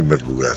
primer lugar.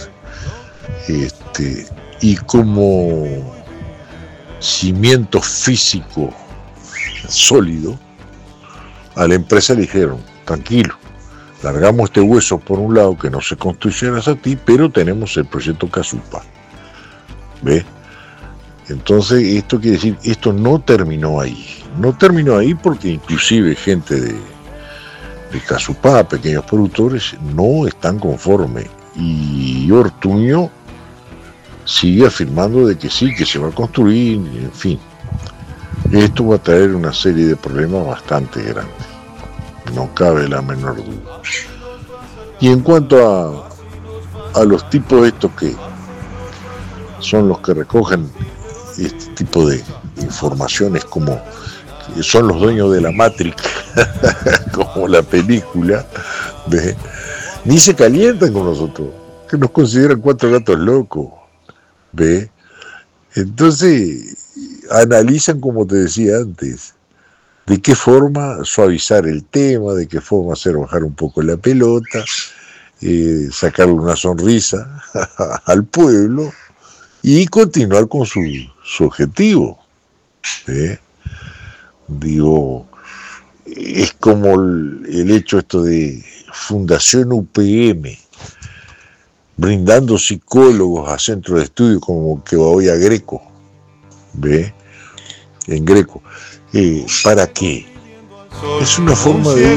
Y como cimiento físico sólido, a la empresa le dijeron, tranquilo, largamos este hueso por un lado que no se construyeras a ti, pero tenemos el proyecto Casupa. ¿Ves? Entonces esto quiere decir, esto no terminó ahí. No terminó ahí porque inclusive gente de Casupa, pequeños productores, no están conformes. Y Ortuño sigue afirmando de que sí, que se va a construir, en fin. Esto va a traer una serie de problemas bastante grandes. No cabe la menor duda. Y en cuanto a los tipos estos que son los que recogen este tipo de informaciones, como que son los dueños de la Matrix, como la película, ni se calientan con nosotros, que nos consideran 4 gatos locos, ¿ve? Entonces analizan, como te decía antes, de qué forma suavizar el tema, de qué forma hacer bajar un poco la pelota, sacarle una sonrisa al pueblo y continuar con su objetivo. Digo, es como el hecho esto de Fundación UPM, brindando psicólogos a centros de estudio como que va hoy a Greco, ¿ve? En Greco. ¿Para qué? Es una forma de...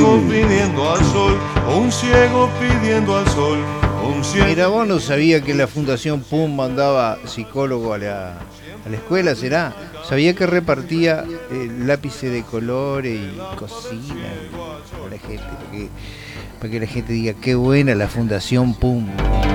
Mira, vos no sabía que la Fundación PUM mandaba psicólogo a la escuela, ¿será? Sabía que repartía lápices de colores y cocinas para la gente, para que la gente diga qué buena la Fundación PUM.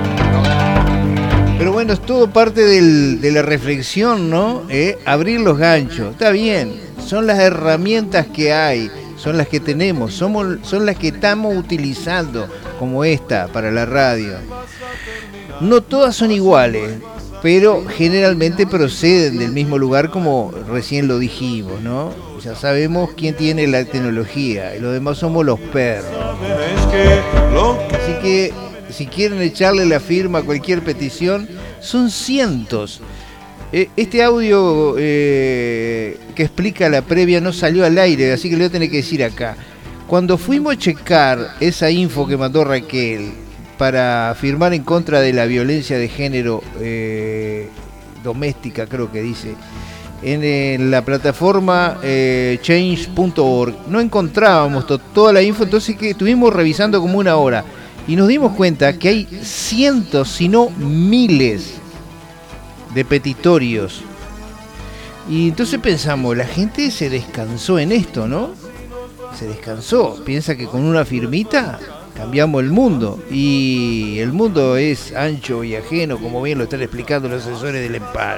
Pero bueno, es todo parte de la reflexión, ¿no? Abrir los ganchos, está bien, son las herramientas que hay, son las que tenemos, son las que estamos utilizando, como esta para la radio. No todas son iguales, pero generalmente proceden del mismo lugar, como recién lo dijimos, ¿no? Ya sabemos quién tiene la tecnología, y los demás somos los perros. Así que si quieren echarle la firma a cualquier petición, son cientos. Este audio que explica la previa no salió al aire, así que le voy a tener que decir acá. Cuando fuimos a checar esa info que mandó Raquel para firmar en contra de la violencia de género doméstica, creo que dice, en la plataforma change.org, no encontrábamos toda la info, entonces que estuvimos revisando como 1 hora y nos dimos cuenta que hay cientos, si no miles, de petitorios. Y entonces pensamos, la gente se descansó en esto, ¿no? Se descansó, piensa que con una firmita cambiamos el mundo, y el mundo es ancho y ajeno, como bien lo están explicando los asesores del EMPAL.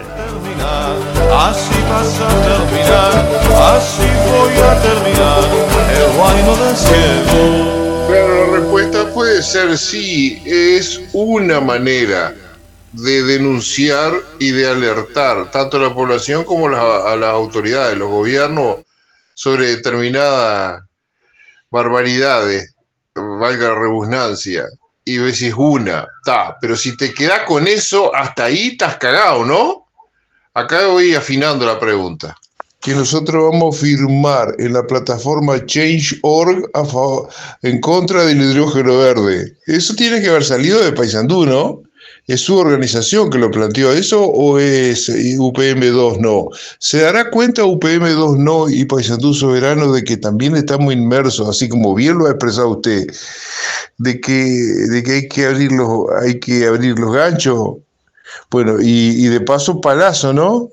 Así vas a terminar, así voy a terminar, el reino del cielo. Claro, la respuesta puede ser sí, es una manera de denunciar y de alertar tanto a la población como a las autoridades, los gobiernos, sobre determinadas barbaridades, valga la redundancia, y decís pero si te quedás con eso, hasta ahí estás cagado, ¿no? Acá voy afinando la pregunta. Que nosotros vamos a firmar en la plataforma Change.org en contra del hidrógeno verde. Eso tiene que haber salido de Paysandú, ¿no? ¿Es su organización que lo planteó eso o es UPM2 No? ¿Se dará cuenta UPM2 No y Paysandú Soberano de que también estamos inmersos, así como bien lo ha expresado usted, de que hay que abrir los ganchos? Bueno, y de paso Palazzo, ¿no?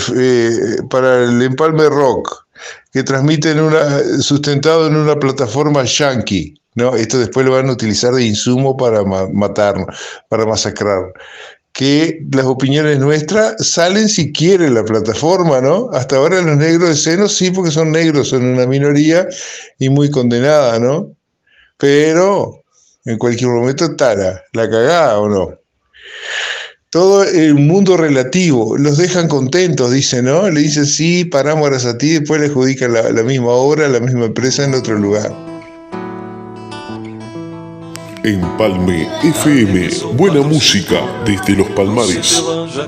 Para el Empalme Rock, que transmiten sustentado en una plataforma yankee, ¿no? Esto después lo van a utilizar de insumo para matarnos, para masacrar. Que las opiniones nuestras salen si quiere la plataforma, ¿no? Hasta ahora los negros de seno sí, porque son negros, son una minoría y muy condenada, ¿no? Pero en cualquier momento está la cagada, ¿o no? Todo el mundo relativo, los dejan contentos, dicen, ¿no? Le dicen sí, paramos gracias a ti, después le adjudican la misma obra, la misma empresa en otro lugar. Empalme FM, buena música desde los Palmares.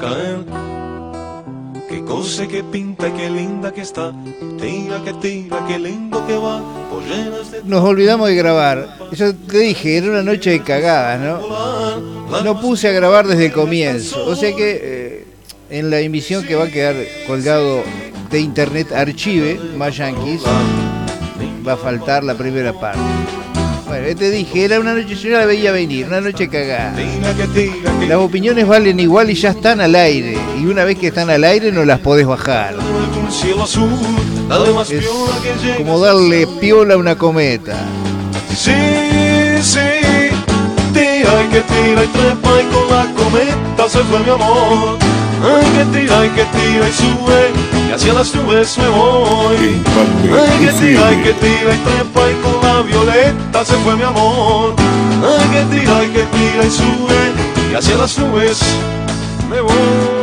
Qué cosa que pinta, qué linda que está. Tira, qué lindo que va. Polleras de... Nos olvidamos de grabar. Yo te dije, era una noche de cagadas, ¿no? No puse a grabar desde el comienzo. O sea que en la emisión que va a quedar colgado de Internet Archive, más Yankees, va a faltar la primera parte. Bueno, te dije, era una noche, yo la veía venir, una noche cagada. Las opiniones valen igual y ya están al aire. Y una vez que están al aire no las podés bajar. Es como darle piola a una cometa. Sí, tira y que tira y trepa y con la cometa se fue mi amor. Ay, que tira y sube y hacia las nubes me voy. Ay, que tira y trepa y con la violeta se fue mi amor. Ay, que tira y sube y hacia las nubes me voy.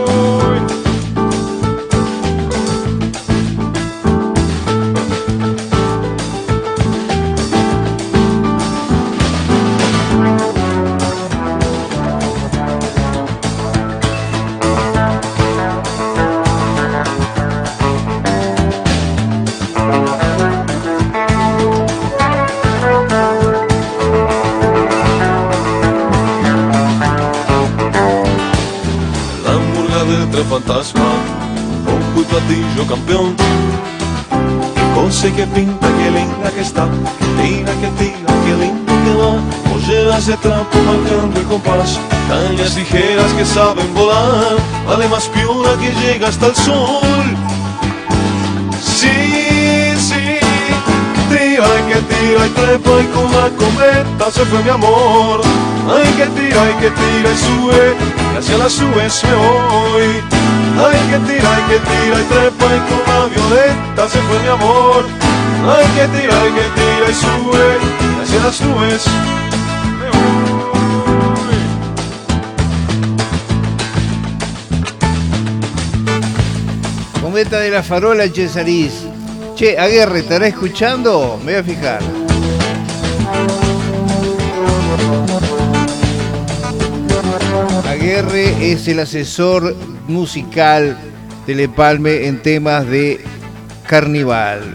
Fantasma, ronco y platillo campeón. Qué cosa que pinta, qué linda que está. Que tira, qué lindo que va. Polleras de trapo marcando el compás. Cañas ligeras que saben volar. Vale más piola que llega hasta el sol. Sí, tira y trepa y con la cometa se fue mi amor. Ay, que tira y sube y hacia las nubes me voy. Ay, que tira y trepa y con la violeta se fue mi amor. Ay, que tira y sube y hacia las nubes me voy. Cometa de la farola, Cesarís. Che, Aguerre, ¿estará escuchando? Me voy a fijar. Aguerre es el asesor musical del Empalme en temas de carnaval.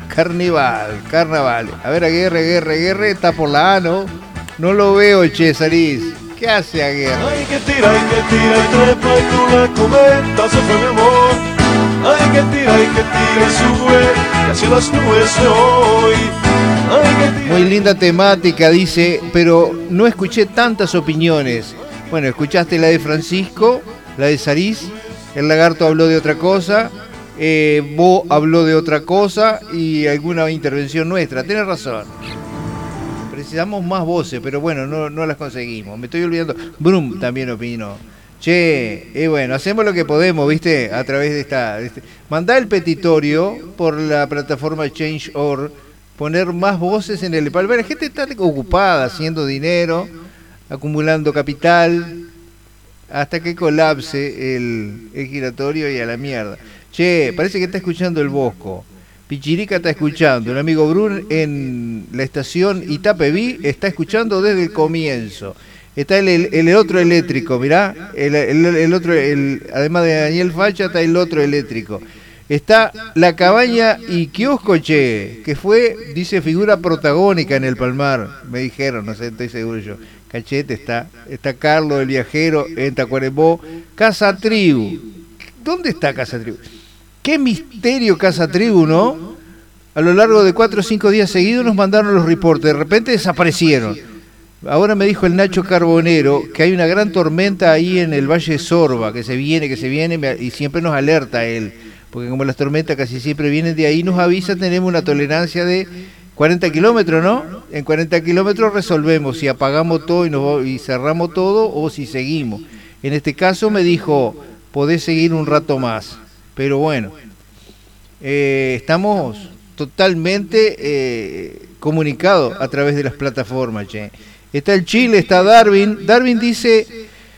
A ver, Aguerre, está por la A, ¿no? No lo veo, Cesarís. ¿Qué hace Aguerre? Ay, que tira y trepa y con la cometa se fue mi amor. Ay, que tira y sube y hacia las nubes me voy. Ay, que tira. Muy linda temática, dice, pero no escuché tantas opiniones. Bueno, escuchaste la de Francisco, la de Sarís, el lagarto habló de otra cosa, Bo habló de otra cosa y alguna intervención nuestra. Tienes razón. Precisamos más voces, pero bueno, no las conseguimos. Me estoy olvidando. Brum también opinó. Che, bueno, hacemos lo que podemos, ¿viste? A través de esta... Mandá el petitorio por la plataforma Change.org, poner más voces en el Empalme. La gente está ocupada haciendo dinero, acumulando capital, hasta que colapse el giratorio y a la mierda. Che, parece que está escuchando el Bosco. Pichirica está escuchando. El amigo Brun en la estación Itapeví está escuchando desde el comienzo. Está el otro eléctrico, mirá. El otro, además de Daniel Facha, está el otro eléctrico. Está La Cabaña y Kiosco, che, que fue, dice, figura protagónica en el Palmar. Me dijeron, no sé, estoy seguro yo. Cachete está Carlos el Viajero en Tacuarembó. Casa Tribu. ¿Dónde está Casa Tribu? Qué misterio Casa Tribu, ¿no? A lo largo de 4 o 5 días seguidos nos mandaron los reportes. De repente desaparecieron. Ahora me dijo el Nacho Carbonero que hay una gran tormenta ahí en el Valle de Sorba, que se viene, y siempre nos alerta él. Porque como las tormentas casi siempre vienen de ahí, nos avisa, tenemos una tolerancia de 40 kilómetros, ¿no? En 40 kilómetros resolvemos si apagamos todo y cerramos todo o si seguimos. En este caso me dijo, podés seguir un rato más. Pero bueno, estamos totalmente comunicados a través de las plataformas, che. Está el Chile, está Darwin. Darwin dice,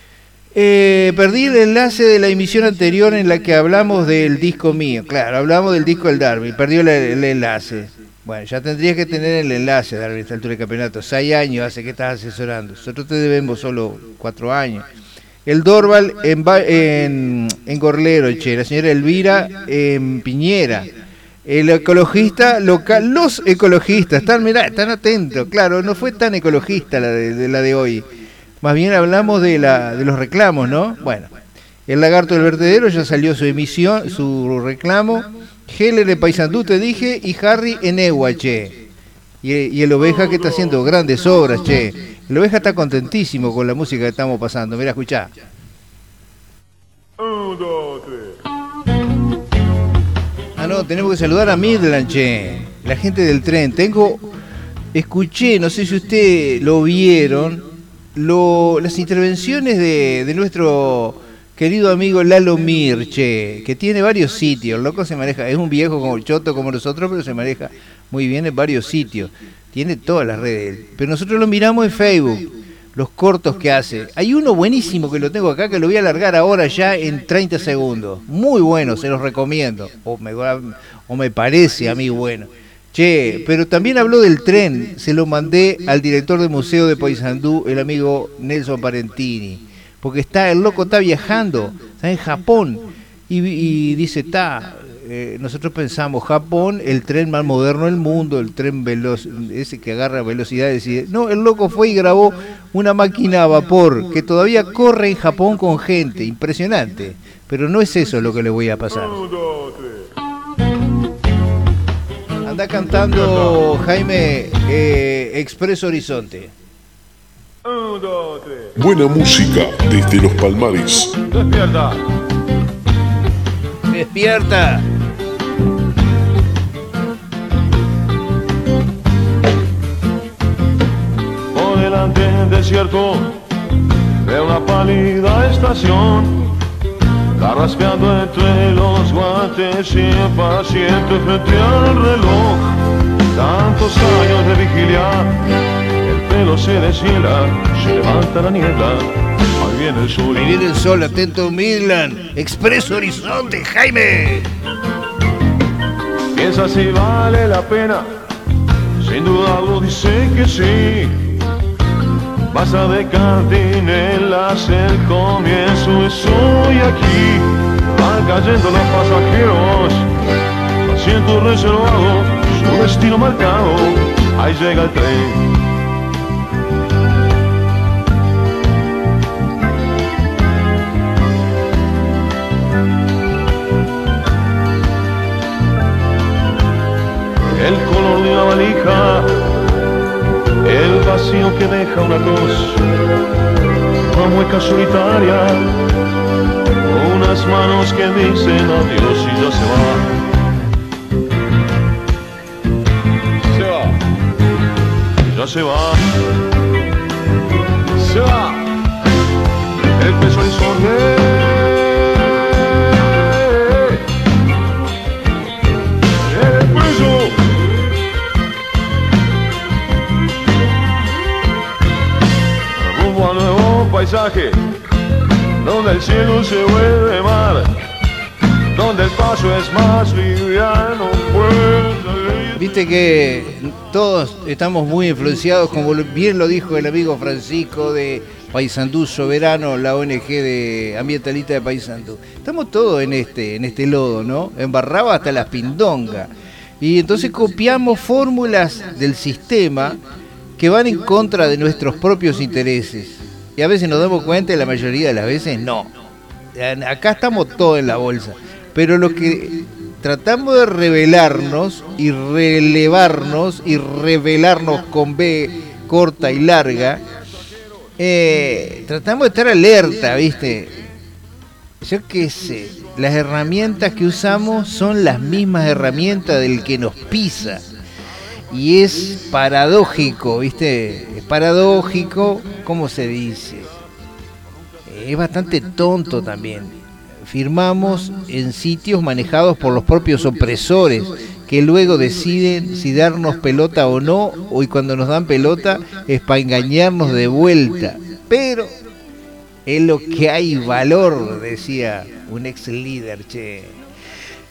perdí el enlace de la emisión anterior en la que hablamos del disco mío. Claro, hablamos del disco del Darwin, perdió el enlace. Bueno, ya tendrías que tener el enlace de esta altura del campeonato. 6 años hace que estás asesorando. Nosotros te debemos solo 4 años. El Dorval en Gorlero, che. La señora Elvira en Piñera. El ecologista local, los ecologistas, están atentos. Claro, no fue tan ecologista la de hoy. Más bien hablamos de los reclamos, ¿no? Bueno, el Lagarto del Vertedero ya salió su emisión, su reclamo. Heller en Paysandú, te dije, y Harry en Egua, che. Y el Oveja que está haciendo grandes obras, che. El Oveja está contentísimo con la música que estamos pasando. Mira, escuchá. 1, 2, 3. Ah, no, tenemos que saludar a Midland, che. La gente del tren. Escuché, no sé si ustedes lo vieron, las intervenciones de nuestro querido amigo Lalo Mirche, que tiene varios sitios. El loco se maneja, es un viejo como choto como nosotros, pero se maneja muy bien en varios sitios. Tiene todas las redes. Pero nosotros lo miramos en Facebook, los cortos que hace. Hay uno buenísimo que lo tengo acá, que lo voy a alargar ahora ya en 30 segundos. Muy bueno, se los recomiendo. O me parece a mí bueno. Che, pero también habló del tren. Se lo mandé al director del Museo de Paysandú, el amigo Nelson Parentini. Porque el loco está viajando, está en Japón, y dice, nosotros pensamos, Japón, el tren más moderno del mundo, el tren veloz, ese que agarra velocidades. No, el loco fue y grabó una máquina a vapor que todavía corre en Japón con gente, impresionante. Pero no es eso lo que le voy a pasar. Anda cantando, Jaime, Expreso Horizonte. 1, 2, 3. Buena música desde los Palmares. Despierta. ¡Despierta! Por delante del desierto de una pálida estación, carraspeando entre los guantes y impaciente frente al reloj. Tantos años de vigilia, el pelo se deshiela, se levanta la niebla, ahí viene el sol. Ahí viene el sol, atento Midland, Expreso Horizonte, Jaime. Piensa si vale la pena, sin dudarlo dice que sí. Basta de cantinelas, el comienzo es hoy aquí. Van cayendo los pasajeros, asiento reservado, su destino marcado, ahí llega el tren. El color de una valija, el vacío que deja una tos, una mueca solitaria, unas manos que dicen adiós y ya se va. Se va. Ya se va. Se va. El peso horizonte. Paisaje donde el cielo se vuelve mar, donde el paso es más liviano. Viste que todos estamos muy influenciados, como bien lo dijo el amigo Francisco de Paysandú Soberano, la ONG de ambientalista de Paysandú. Estamos todos en este lodo, ¿no? Embarraba hasta las pindongas. Y entonces copiamos fórmulas del sistema que van en contra de nuestros propios intereses. Y a veces nos damos cuenta y la mayoría de las veces no. Acá estamos todos en la bolsa. Pero lo que tratamos de revelarnos y relevarnos y revelarnos con B corta y larga, tratamos de estar alerta, ¿viste? Yo qué sé, las herramientas que usamos son las mismas herramientas del que nos pisa. Y es paradójico, ¿viste? Es paradójico, ¿cómo se dice? Es bastante tonto también. Firmamos en sitios manejados por los propios opresores, que luego deciden si darnos pelota o no, y cuando nos dan pelota es para engañarnos de vuelta. Pero es lo que hay valor, decía un ex líder, che.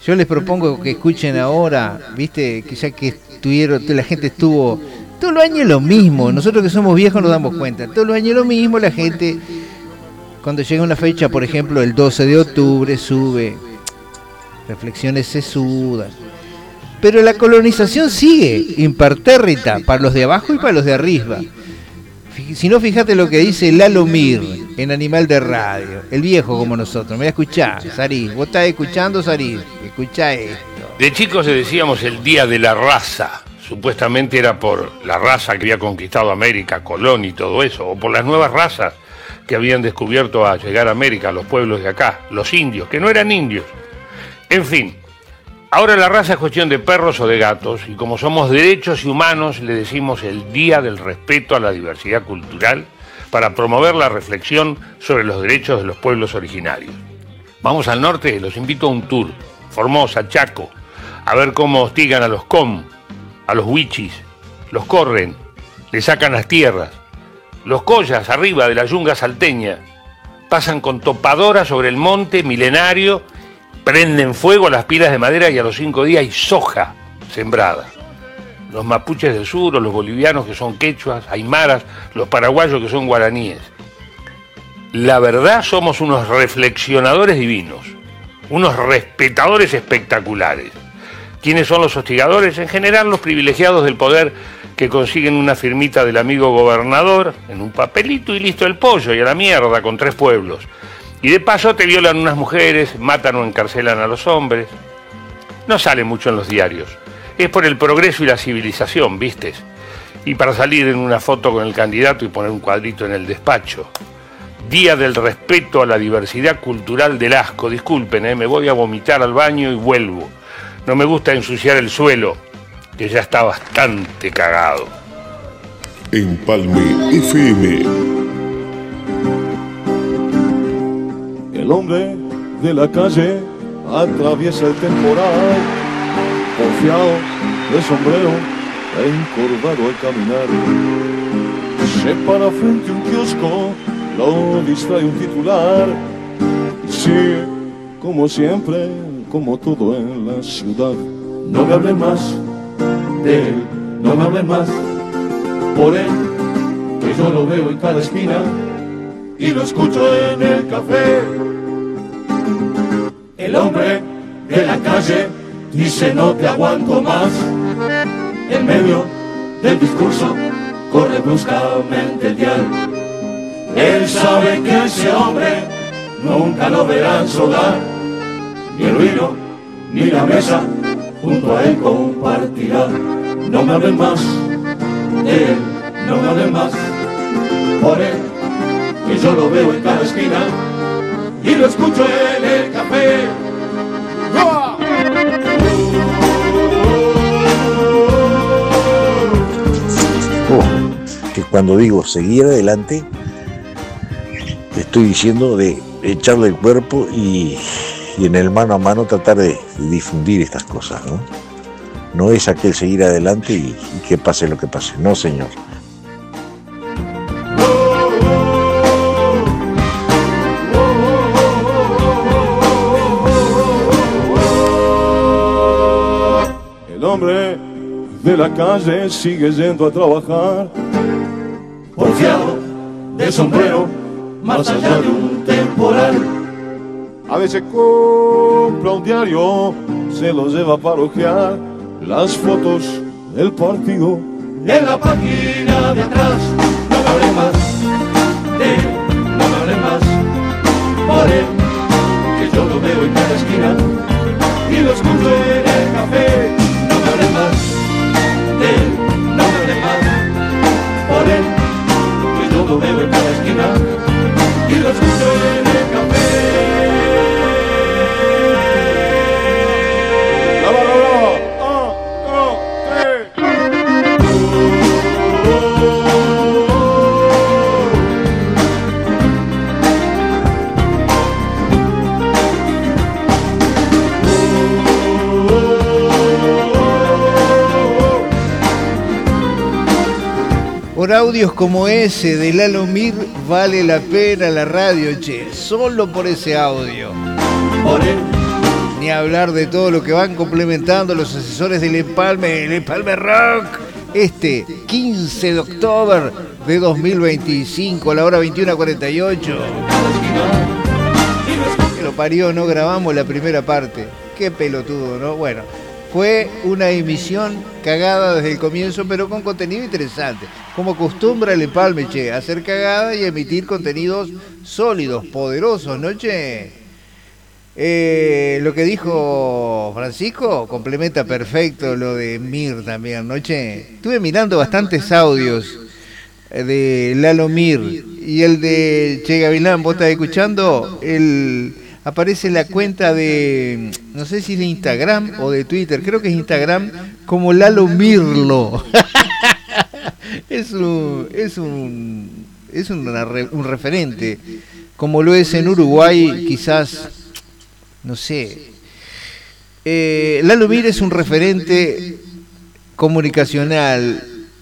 Yo les propongo que escuchen ahora, viste, que ya que la gente estuvo todos los años lo mismo. Nosotros que somos viejos nos damos cuenta. Todos los años lo mismo, la gente, cuando llega una fecha, por ejemplo, el 12 de octubre, sube reflexiones sesudas. Pero la colonización sigue, impertérrita, para los de abajo y para los de arriba. Si no, fíjate lo que dice Lalo Mir en Animal de Radio, el viejo como nosotros. Me voy a escuchar, Sarí. ¿Vos estás escuchando, Sarí? Escuchá esto. De chicos le decíamos el Día de la Raza. Supuestamente era por la raza que había conquistado América, Colón y todo eso, o por las nuevas razas que habían descubierto al llegar a América, los pueblos de acá, los indios, que no eran indios. En fin, ahora la raza es cuestión de perros o de gatos, y como somos derechos y humanos, le decimos el Día del Respeto a la Diversidad Cultural para promover la reflexión sobre los derechos de los pueblos originarios. Vamos al norte, los invito a un tour, Formosa, Chaco, a ver cómo hostigan a los com, a los huichis, los corren, le sacan las tierras, los collas arriba de la yunga salteña, pasan con topadora sobre el monte milenario, prenden fuego a las pilas de madera y a los 5 días hay soja sembrada. Los mapuches del sur o los bolivianos que son quechuas, aymaras, los paraguayos que son guaraníes. La verdad somos unos reflexionadores divinos, unos respetadores espectaculares. ¿Quiénes son los hostigadores? En general los privilegiados del poder que consiguen una firmita del amigo gobernador en un papelito y listo el pollo y a la mierda con 3 pueblos. Y de paso te violan unas mujeres, matan o encarcelan a los hombres. No sale mucho en los diarios. Es por el progreso y la civilización, ¿vistes? Y para salir en una foto con el candidato y poner un cuadrito en el despacho. Día del respeto a la diversidad cultural del asco. Disculpen, me voy a vomitar al baño y vuelvo. No me gusta ensuciar el suelo, que ya está bastante cagado. Empalme FM. El hombre de la calle atraviesa el temporal, confiado de sombrero, encorvado al caminar. Se para frente a un kiosco, lo distrae un titular. Sigue como siempre, como todo en la ciudad. No me hablen más de él, no me hablen más por él, que yo lo veo en cada esquina y lo escucho en el café. El hombre de la calle dice no te aguanto más. En medio del discurso corre bruscamente el dial. Él sabe que ese hombre nunca lo verán soldar, ni el vino ni la mesa junto a él compartirá. No me hablen más de él, no me hablen más por él, que yo lo veo en cada esquina y lo escucho en el café. Que cuando digo seguir adelante, estoy diciendo de echarle el cuerpo y en el mano a mano tratar de difundir estas cosas, ¿no? No es aquel seguir adelante y que pase lo que pase, no señor. El hombre de la calle sigue yendo a trabajar, porfiado de sombrero, más allá de un temporal. A veces compra un diario, se lo lleva para hojear las fotos del partido en la página de atrás. No me hable más de él, no me hable más por él, que yo lo veo en cada esquina y lo escucho en el café. No me hable más de él, no me hable más por él, que yo lo veo en cada esquina y lo escucho en el café. Por audios como ese de Lalo Mir vale la pena la radio, che. Solo por ese audio. Por él, Ni hablar de todo lo que van complementando los asesores del Empalme, el Empalme Rock. Este 15 de octubre de 2025, a la hora 21:48. Que lo parió, no grabamos la primera parte. Qué pelotudo, ¿no? Bueno, fue una emisión cagada desde el comienzo, pero con contenido interesante. Como acostumbra el Empalme, che, hacer cagada y emitir contenidos sólidos, poderosos, ¿no, che? Lo que dijo Francisco complementa perfecto lo de Mir también, ¿no, che? Estuve mirando bastantes audios de Lalo Mir y el de Che Gavilán, ¿vos estás escuchando? Aparece en la cuenta de, no sé si de Instagram o de Twitter, creo que es Instagram, como Lalo Mirlo. es un referente, como lo es en Uruguay, quizás, no sé. Lalo Mir es un referente comunicacional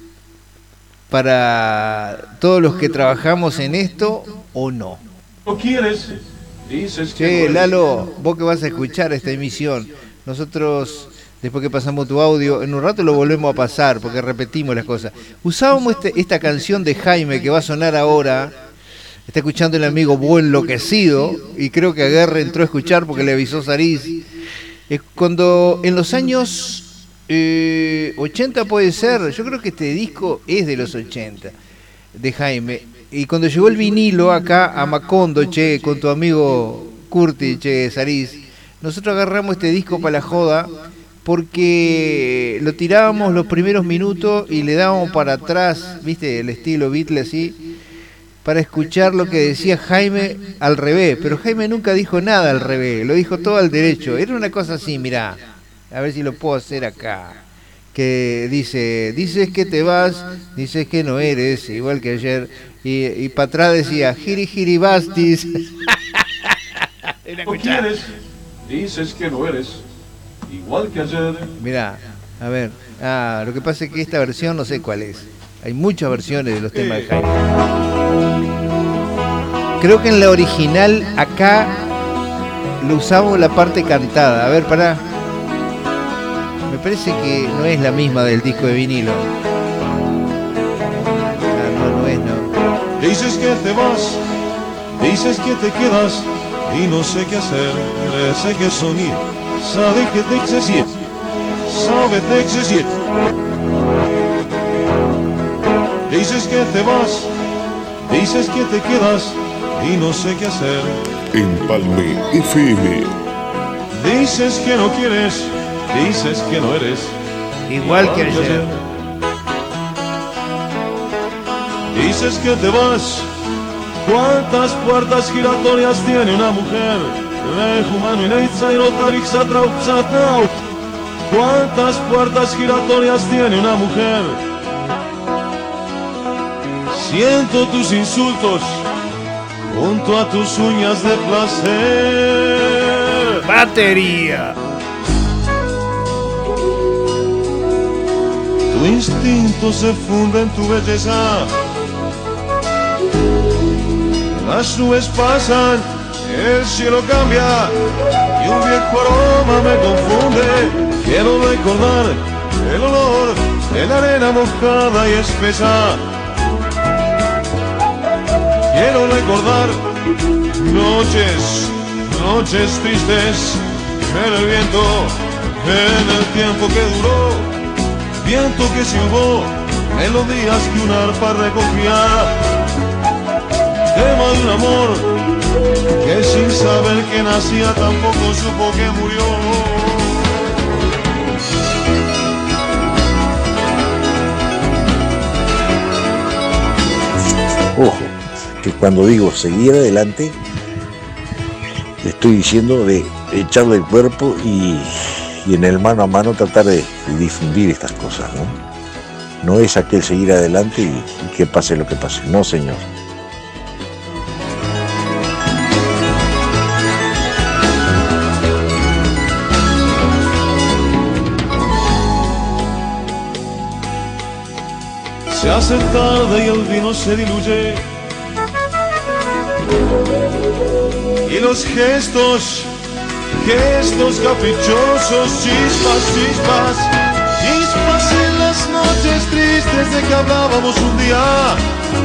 para todos los que trabajamos en esto, ¿o no? ¿No quieres? Dices que Che, no Lalo, vos que vas a escuchar esta emisión, nosotros, después que pasamos tu audio, en un rato lo volvemos a pasar, porque repetimos las cosas. Usábamos esta canción de Jaime que va a sonar ahora, está escuchando el amigo Buen Enloquecido, y creo que Aguerre entró a escuchar porque le avisó Sariz. Cuando en los años 80 puede ser, yo creo que este disco es de los 80, de Jaime. Y cuando llegó el vinilo acá a Macondo, che, con tu amigo Curti, che, Sariz, nosotros agarramos este disco para la joda porque lo tirábamos los primeros minutos y le dábamos para atrás, viste, el estilo Beatles así, para escuchar lo que decía Jaime al revés. Pero Jaime nunca dijo nada al revés, lo dijo todo al derecho. Era una cosa así, mirá, a ver si lo puedo hacer acá. Que dices que te vas, dices que no eres, igual que ayer, y para atrás decía, giri giri bastis. ¿No quieres? Dices que no eres, igual que ayer. Mirá, a ver, lo que pasa es que esta versión no sé cuál es, hay muchas versiones de los temas de Jaime. Creo que en la original acá lo usamos la parte cantada, a ver, pará. Me parece que no es la misma del disco de vinilo. No es, no. Dices que te vas, dices que te quedas y no sé qué hacer, sé que soñé, sabe que te excesé, sabe te excesé. Dices que te vas, dices que te quedas y no sé qué hacer. Empalme FM. Dices que no quieres, dices que no eres Igual que ayer. Dices que te vas. ¿Cuántas puertas giratorias tiene una mujer? ¿Cuántas puertas giratorias tiene una mujer? Siento tus insultos junto a tus uñas de placer. Batería. Tu instinto se funde en tu belleza. Las nubes pasan, el cielo cambia y un viejo aroma me confunde. Quiero recordar el olor de la arena mojada y espesa. Quiero recordar noches, noches tristes en el viento, en el tiempo que duró, viento que silbó, melodías que una arpa recogía. Tema de un amor que sin saber que nacía tampoco supo que murió. Ojo, que cuando digo seguir adelante, estoy diciendo de echarle el cuerpo y en el mano a mano tratar de difundir estas cosas, ¿no? No es aquel seguir adelante y que pase lo que pase, no, señor. Se hace tarde y el vino se diluye y los gestos que estos caprichosos chispas, chispas, chispas en las noches tristes de que hablábamos un día,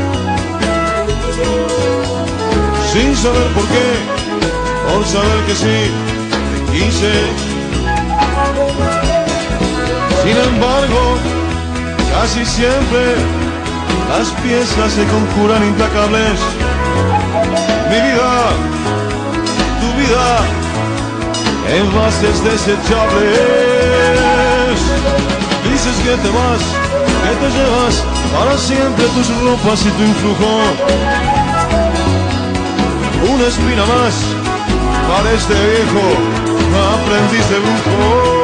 sin saber por qué, por saber que sí, te quise. Sin embargo, casi siempre las piezas se conjuran implacables. Mi vida, tu vida, envases desechables. Dices que te vas, que te llevas para siempre tus ropas y tu influjo. Una espina más para este viejo aprendiz de brujo.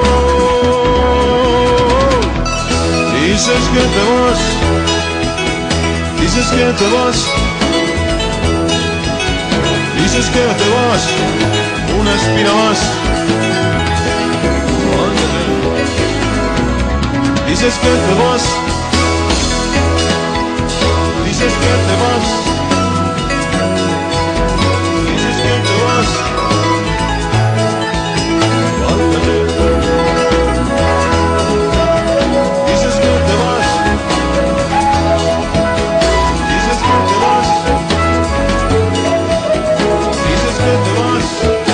Dices que te vas, dices que te vas, dices que te vas, una espina más. Dices que te vas, dices que te vas, dices que te vas. Dices que te vas, dices que te vas, dices que te vas.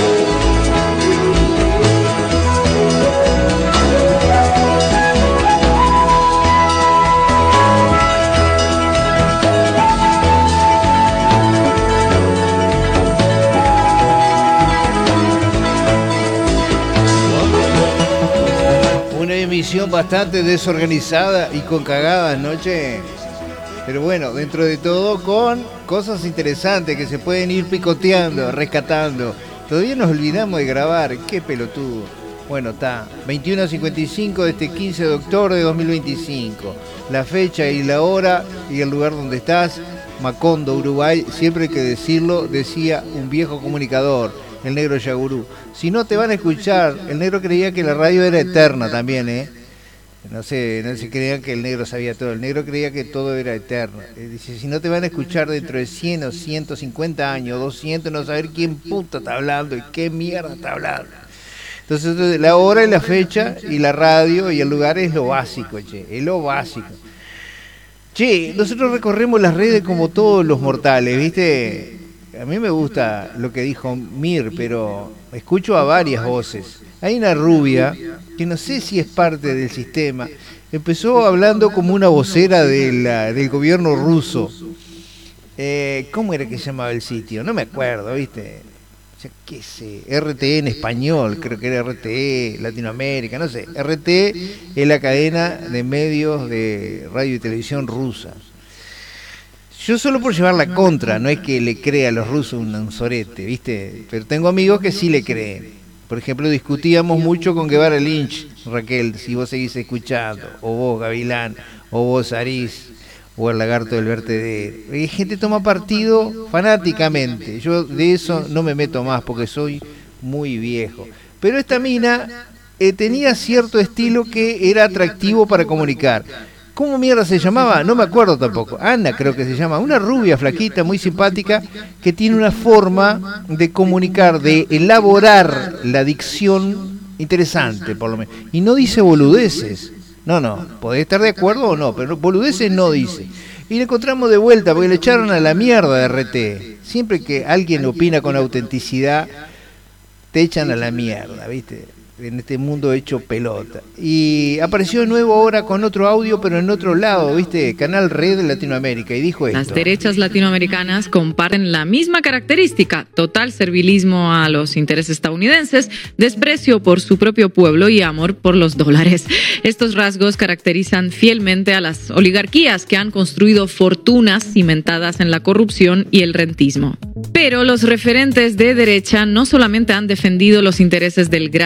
Una emisión bastante desorganizada y con cagadas, ¿no, che? Pero bueno, dentro de todo con cosas interesantes que se pueden ir picoteando, rescatando. Todavía nos olvidamos de grabar, qué pelotudo. Bueno, está, 21:55 de este 15 de octubre de 2025. La fecha y la hora y el lugar donde estás, Macondo, Uruguay, siempre hay que decirlo, decía un viejo comunicador, el negro Yagurú. Si no te van a escuchar, el negro creía que la radio era eterna también, ¿eh? No se creían que el negro sabía todo, el negro creía que todo era eterno. Dice, si no te van a escuchar dentro de 100 o 150 años, 200, no saber quién puta está hablando y qué mierda está hablando. Entonces la hora y la fecha y la radio y el lugar es lo básico, che, es lo básico. Che, nosotros recorremos las redes como todos los mortales, ¿viste? A mí me gusta lo que dijo Mir, pero escucho a varias voces. Hay una rubia, que no sé si es parte del sistema, empezó hablando como una vocera del gobierno ruso. ¿Cómo era que se llamaba el sitio? No me acuerdo, ¿viste? O sea, qué sé, RTE en español, creo que era RTE Latinoamérica, no sé. RTE es la cadena de medios de radio y televisión rusa. Yo solo por llevar la contra, no es que le crea a los rusos un sorete, ¿viste? Pero tengo amigos que sí le creen. Por ejemplo, discutíamos mucho con Guevara Lynch, Raquel, si vos seguís escuchando, o vos, Gavilán, o vos, Ariz, o el lagarto del vertedero. Y gente toma partido fanáticamente. Yo de eso no me meto más porque soy muy viejo. Pero esta mina tenía cierto estilo que era atractivo para comunicar. ¿Cómo mierda se llamaba? No me acuerdo tampoco. Ana creo que se llama. Una rubia flaquita, muy simpática, que tiene una forma de comunicar, de elaborar la dicción interesante, por lo menos. Y no dice boludeces. No, podés estar de acuerdo o no, pero boludeces no dice. Y le encontramos de vuelta, porque le echaron a la mierda de RT. Siempre que alguien opina con autenticidad, te echan a la mierda, ¿viste? En este mundo hecho pelota. Y apareció de nuevo ahora con otro audio, pero en otro lado, ¿viste? Canal Red de Latinoamérica, y dijo esto. Las derechas latinoamericanas comparten la misma característica: total servilismo a los intereses estadounidenses, desprecio por su propio pueblo y amor por los dólares. Estos rasgos caracterizan fielmente a las oligarquías que han construido fortunas cimentadas en la corrupción y el rentismo. Pero los referentes de derecha no solamente han defendido los intereses del gran imperio,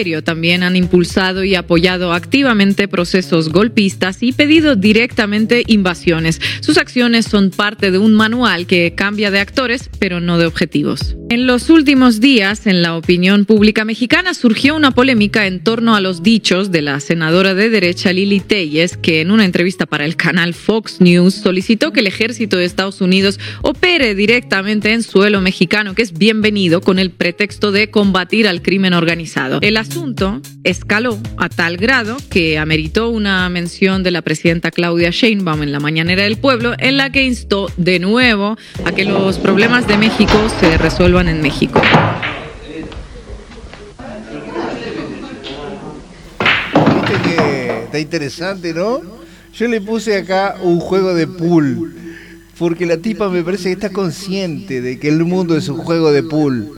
imperio también han impulsado y apoyado activamente procesos golpistas y pedido directamente invasiones. Sus acciones son parte de un manual que cambia de actores, pero no de objetivos. En los últimos días, en la opinión pública mexicana, surgió una polémica en torno a los dichos de la senadora de derecha Lili Téllez, que en una entrevista para el canal Fox News solicitó que el ejército de Estados Unidos opere directamente en suelo mexicano, que es bienvenido con el pretexto de combatir al crimen organizado. El asunto escaló a tal grado que ameritó una mención de la presidenta Claudia Sheinbaum en la Mañanera del Pueblo, en la que instó de nuevo a que los problemas de México se resuelvan en México. Viste que está interesante, ¿no? Yo le puse acá un juego de pool, porque la tipa me parece que está consciente de que el mundo es un juego de pool.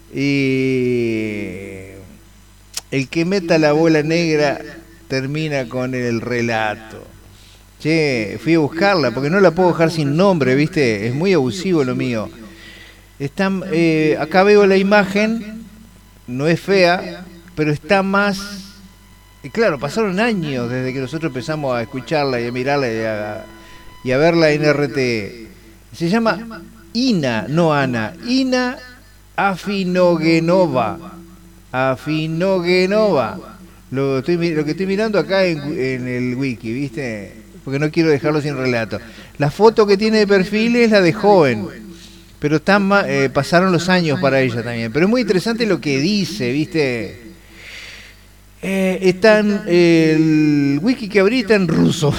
Y el que meta la bola negra termina con el relato. Che, fui a buscarla porque no la puedo dejar sin nombre, ¿viste? Es muy abusivo lo mío. Están, acá veo la imagen, no es fea, pero está más... Y claro, pasaron años desde que nosotros empezamos a escucharla y a mirarla y a verla en RT. Se llama Ina, no Ana, Ina Afinogenova. Afinogenova. Lo que estoy mirando acá en el wiki, ¿viste? Porque no quiero dejarlo sin relato. La foto que tiene de perfil es la de joven, pero pasaron los años para ella también. Pero es muy interesante lo que dice, ¿viste? Está el wiki que abrí está en ruso.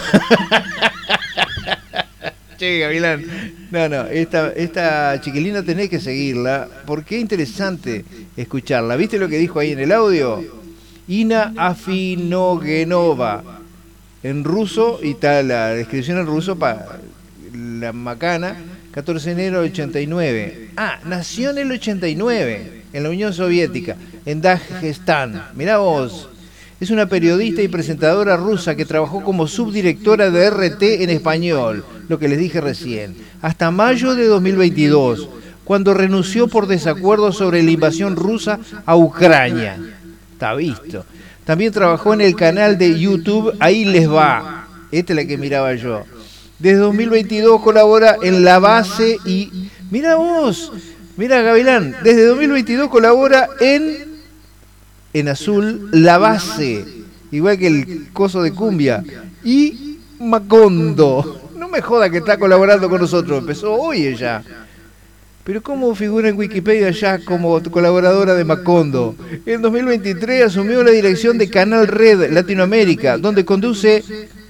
Che, Gavilán. No, esta chiquilina tenés que seguirla porque es interesante escucharla. ¿Viste lo que dijo ahí en el audio? Ina Afinogenova. En ruso, y está la descripción en ruso para la macana, 14 de enero del 89. Nació en el 89, en la Unión Soviética, en Dagestán. Mirá vos. Es una periodista y presentadora rusa que trabajó como subdirectora de RT en español, lo que les dije recién, hasta mayo de 2022, cuando renunció por desacuerdo sobre la invasión rusa a Ucrania. Está visto. También trabajó en el canal de YouTube Ahí Les Va. Esta es la que miraba yo. Desde 2022 colabora en La Base y... Mira vos, mira Gavilán, desde 2022 colabora en azul, La Base, igual que el coso de cumbia, y Macondo. No me joda que está colaborando con nosotros, empezó hoy ella. Pero ¿cómo figura en Wikipedia ya como colaboradora de Macondo? En 2023 asumió la dirección de Canal Red Latinoamérica, donde conduce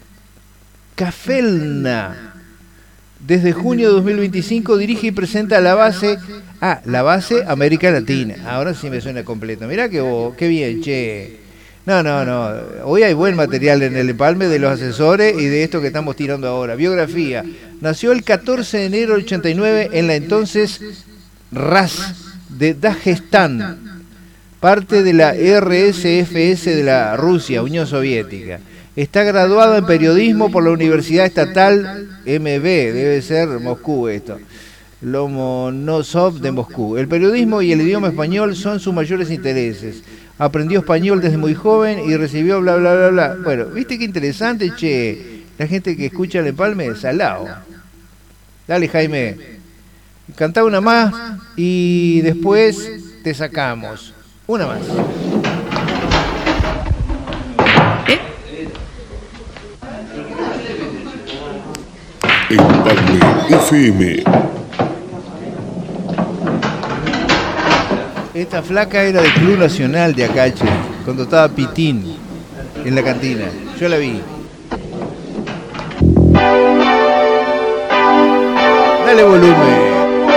Cafelna. Desde junio de 2025 dirige y presenta La Base América Latina. Ahora sí me suena completo. Mirá qué bien, che. No. Hoy hay buen material en el empalme de los asesores y de esto que estamos tirando ahora. Biografía. Nació el 14 de enero del 89 en la entonces RAS de Dagestán, parte de la RSFS de la Rusia, Unión Soviética. Está graduada en periodismo por la Universidad Estatal MB, debe ser Moscú esto, Lomonosov de Moscú. El periodismo y el idioma español son sus mayores intereses. Aprendió español desde muy joven y recibió bla bla bla bla. Bueno, ¿viste qué interesante, che? La gente que escucha el empalme, salado. Dale, Jaime. Cantá una más y después te sacamos. Una más. Empalme FM. Esta flaca era del Club Nacional de Acache, cuando estaba Pitín en la cantina. Yo la vi. Dale volumen.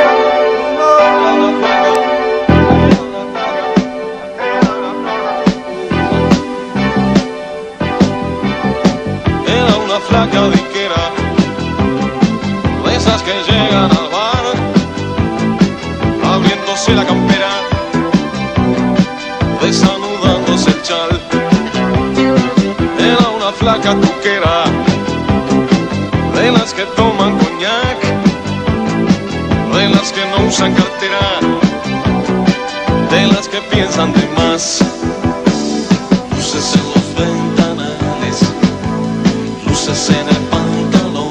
Era una flaca diquera, de esas que llegan al bar, abriéndose la campera, desanudándose el chal. Era una flaca tuquera, de las que toman coñac, de las que no usan cartera, de las que piensan de más. luces en el pantalón,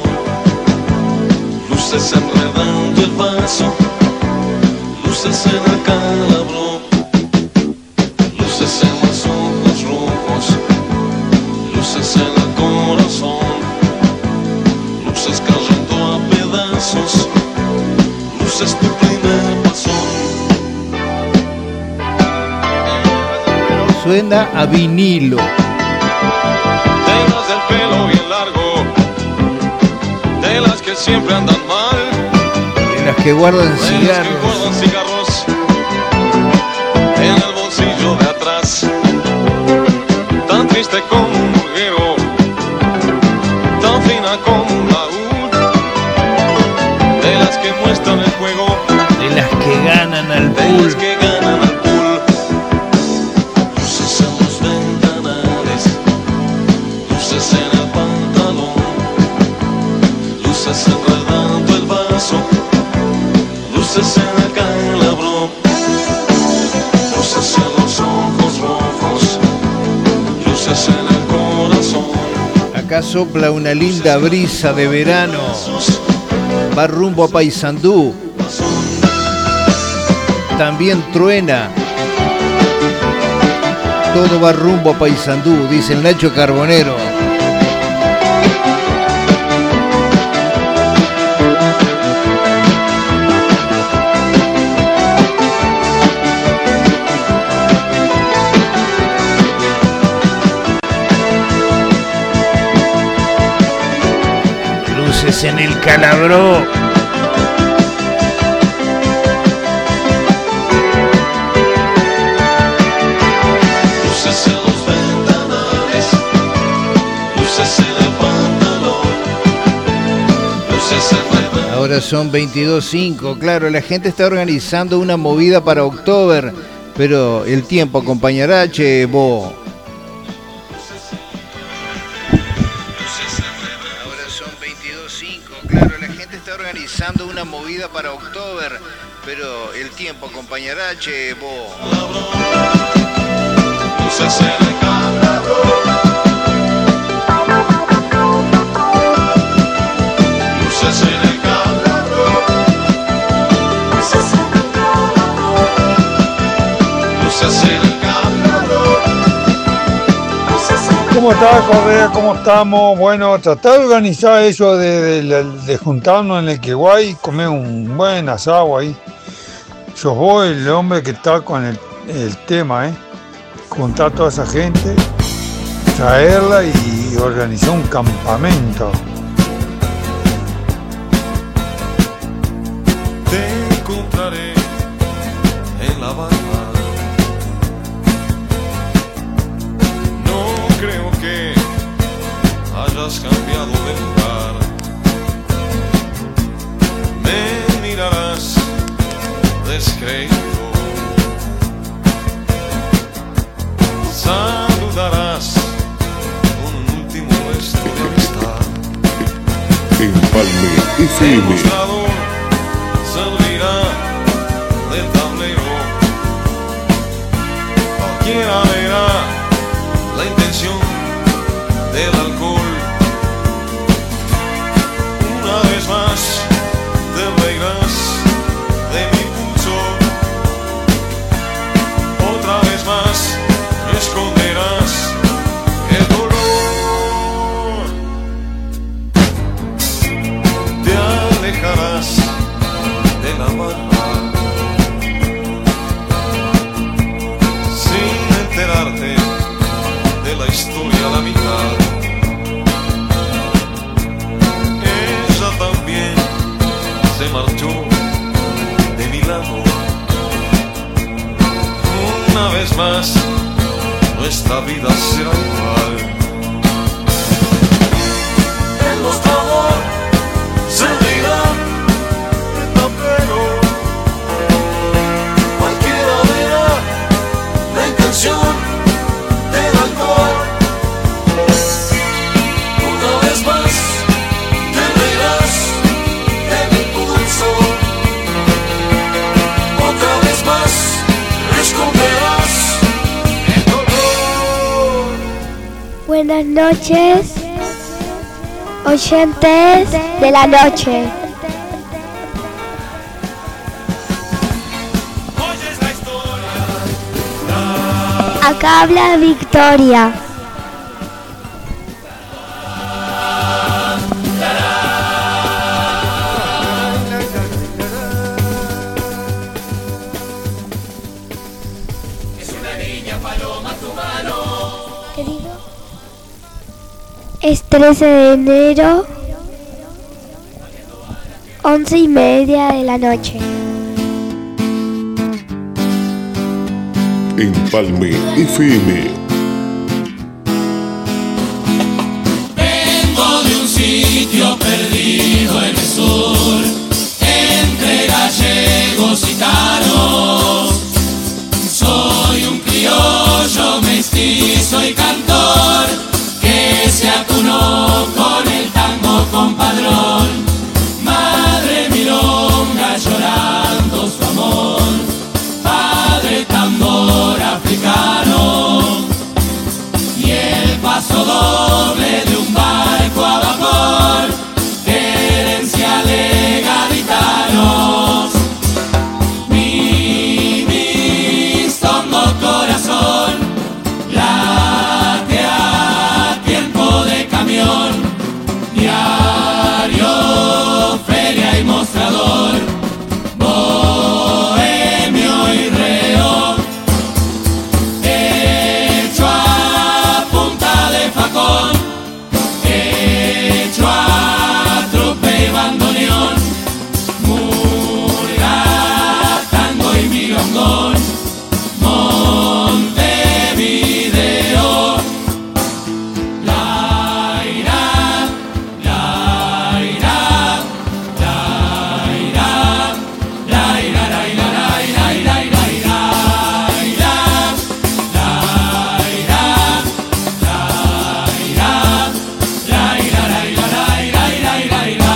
luces enredando el vaso, luces en el calabro, luces en los ojos rojos, luces en el corazón, luces cayendo a pedazos, luces tu primer paso. Suena a vinilo. De las del pelo bien largo, de las que siempre andan mal, De las que guardan de las que cigarros. guardan cigarros en el bolsillo de atrás, tan triste como un murguero, tan fina como un laúd, de las que muestran el juego, De las que ganan al de pool. las que ganan al pool. Luces en los ventanales, luces en el pantalón, luces enredando el vaso, luces en el calabro, luces en los ojos rojos, luces en el corazón. Acá sopla una linda brisa de verano. Va rumbo a Paysandú. También truena. Todo va rumbo a Paysandú, dice el Nacho Carbonero. Luces en el Calabró. Luces en los ventanales, luces en el pantalón, luces enredando. Ahora son 22:05. Claro, la gente está organizando una movida para October, pero el tiempo acompañará, che, bo. Ahora son 22:05. Claro, la gente está organizando una movida para October, pero el tiempo acompañará, che, bo. Luces en el calabro, luces en el calabro, luces en el calabro, luces en el calabro, luces en el ¿Cómo estás, Correa? ¿Cómo estamos? Bueno, tratar de organizar eso de juntarnos en el Queguay, comer un buen asado ahí. Sos vos el hombre que está con el tema, juntar a toda esa gente, traerla y organizar un campamento. Te encontraré en la barra. No creo que hayas cambiado de lugar. Me mirarás descreído, saludarás con un último gesto de amistad. Empalme El FM. mostrador servirá de tablero. Cualquiera verá la intención del alcohol. Una vez más te reirás de mi pulso. Otra vez más esconderás el dolor. Te alejarás de la barra sin enterarte de la historia a la mitad. Ella también se marchó de mi lado. Una vez más nuestra vida será igual. El mostrador servirá de tablero. Cualquiera verá la intención del alcohol. Una vez más te reirás de mi pulso. Otra vez más esconderás el dolor. Buenas noches. oyentes de la noche. Acá habla Victoria. Es 13 de enero, 11:30 de la noche. Empalme FM. Vengo de un sitio perdido en el sur, entre gallegos y taros. Soy un criollo mestizo y cantor que se acunó con el tango compadrón. Madre milonga llorando su amor, padre tambor africano, y el paso doble de un barco a vapor, herencia de gaditanos. Mi bistongo corazón late a tiempo de camión, diario, feria y mostrador, bohemio y reo, hecho a punta de facón, hecho a trupe y bandoneón, murga, tango y milongón, Montevideo. La irá, la irá, la irá, la irá, la irá, la irá, la irá, la irá, la irá, la irá, la irá, la irá, la irá.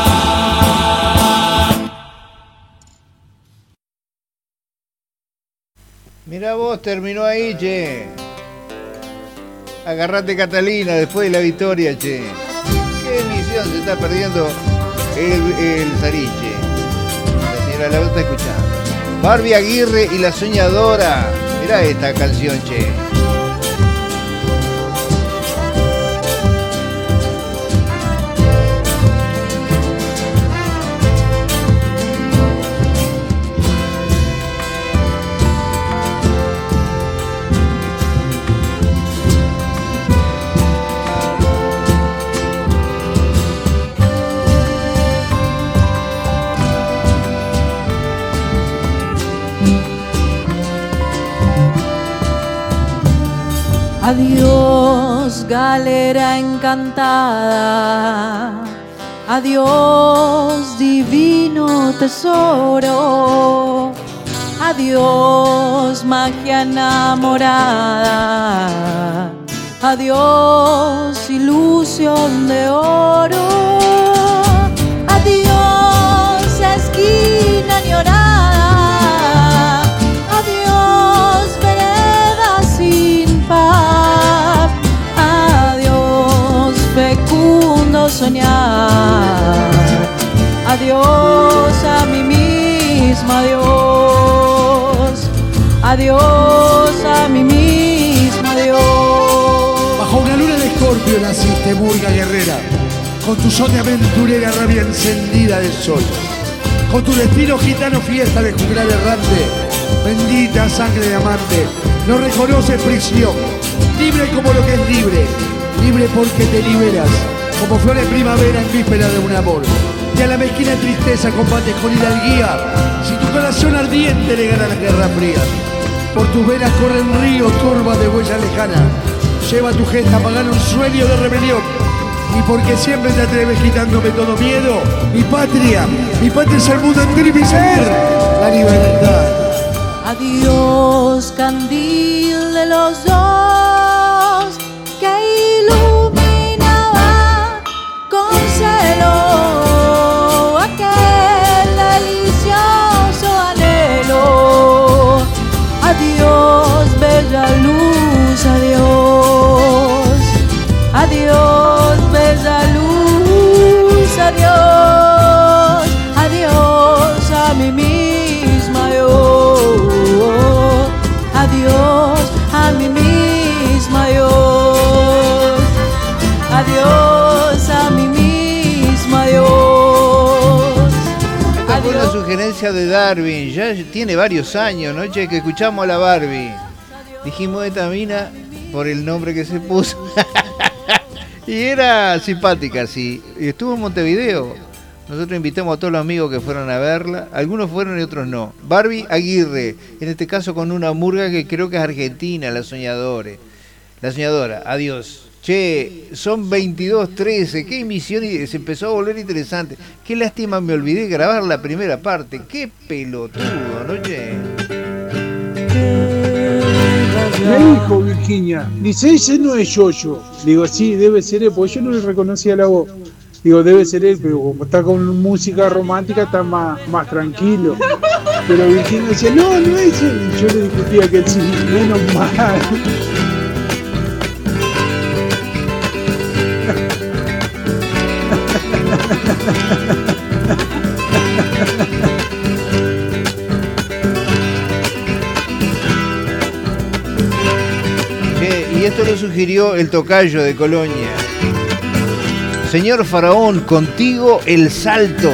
Mirá vos, terminó ahí, che. Agarrate Catalina después de la victoria, che. Qué emisión se está perdiendo el Sariche. La señora la está escuchando. Barbie Aguirre y la soñadora. Mirá esta canción, che. Adiós, galera encantada. Adiós, divino tesoro. Adiós, magia enamorada. Adiós, ilusión de oro. Adiós, esquina añorada. Adiós, vereda sin paz. Adiós, fecundo soñar. Adiós a mí misma, adiós. Adiós a mí misma, adiós. Bajo una luna de Escorpio naciste, murga guerrera, con tu son de aventurera rabia encendida del sol, con tu destino gitano fiesta de juglar errante, bendita sangre de amante, no reconoces prisión, libre como lo que es libre, libre porque te liberas, como flor en primavera en víspera de un amor, y a la mezquina tristeza combates con hidalguía, si tu corazón ardiente le gana las guerras frías, por tus venas corren ríos turbas de huella lejana, lleva tu gesta pagana un sueño de rebelión, y porque siempre te atreves quitándome todo miedo, mi patria es el mundo entero y mi ser, la libertad. Adiós, candil de los dos, que iluminaba con celo aquel delicioso anhelo. Adiós, bella luz, adiós. Adiós, bella luz. Darwin, ya tiene varios años, ¿no? Che, que escuchamos a la Barbie. Dijimos esta mina por el nombre que se puso. Y era simpática, sí. Y estuvo en Montevideo. Nosotros invitamos a todos los amigos que fueron a verla. Algunos fueron y otros no. Barbie Aguirre, en este caso con una murga que creo que es argentina, La Soñadora. Adiós. Che, son 22:13. Qué emisión, y se empezó a volver interesante. Qué lástima, me olvidé grabar la primera parte. Qué pelotudo, ¿no, che? Me dijo Virginia, dice, ese no es Yoyo. Digo, sí, debe ser él, porque yo no le reconocía la voz. Digo, debe ser él, pero como está con música romántica está más tranquilo. Pero Virginia decía, no es él. Y yo le discutía que sí, menos mal. Y esto lo sugirió el tocayo de Colonia. Señor Faraón, contigo el salto.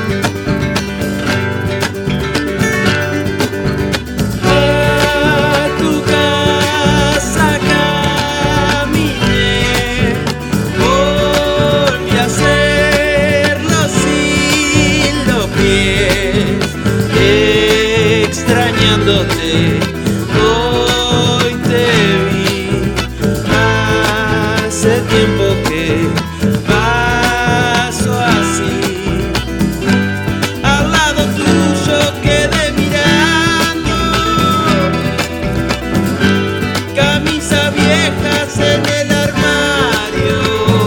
A tu casa caminé, volví a hacerlo sin los pies, extrañándote. Hoy te vi, hace tiempo que paso así, al lado tuyo quedé mirando, camisas viejas en el armario,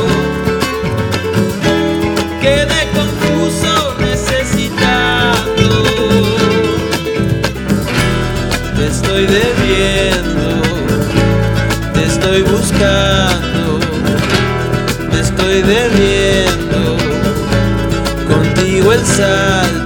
quedé confuso necesitando, te estoy debiendo, te estoy buscando, me estoy debiendo, contigo el salto.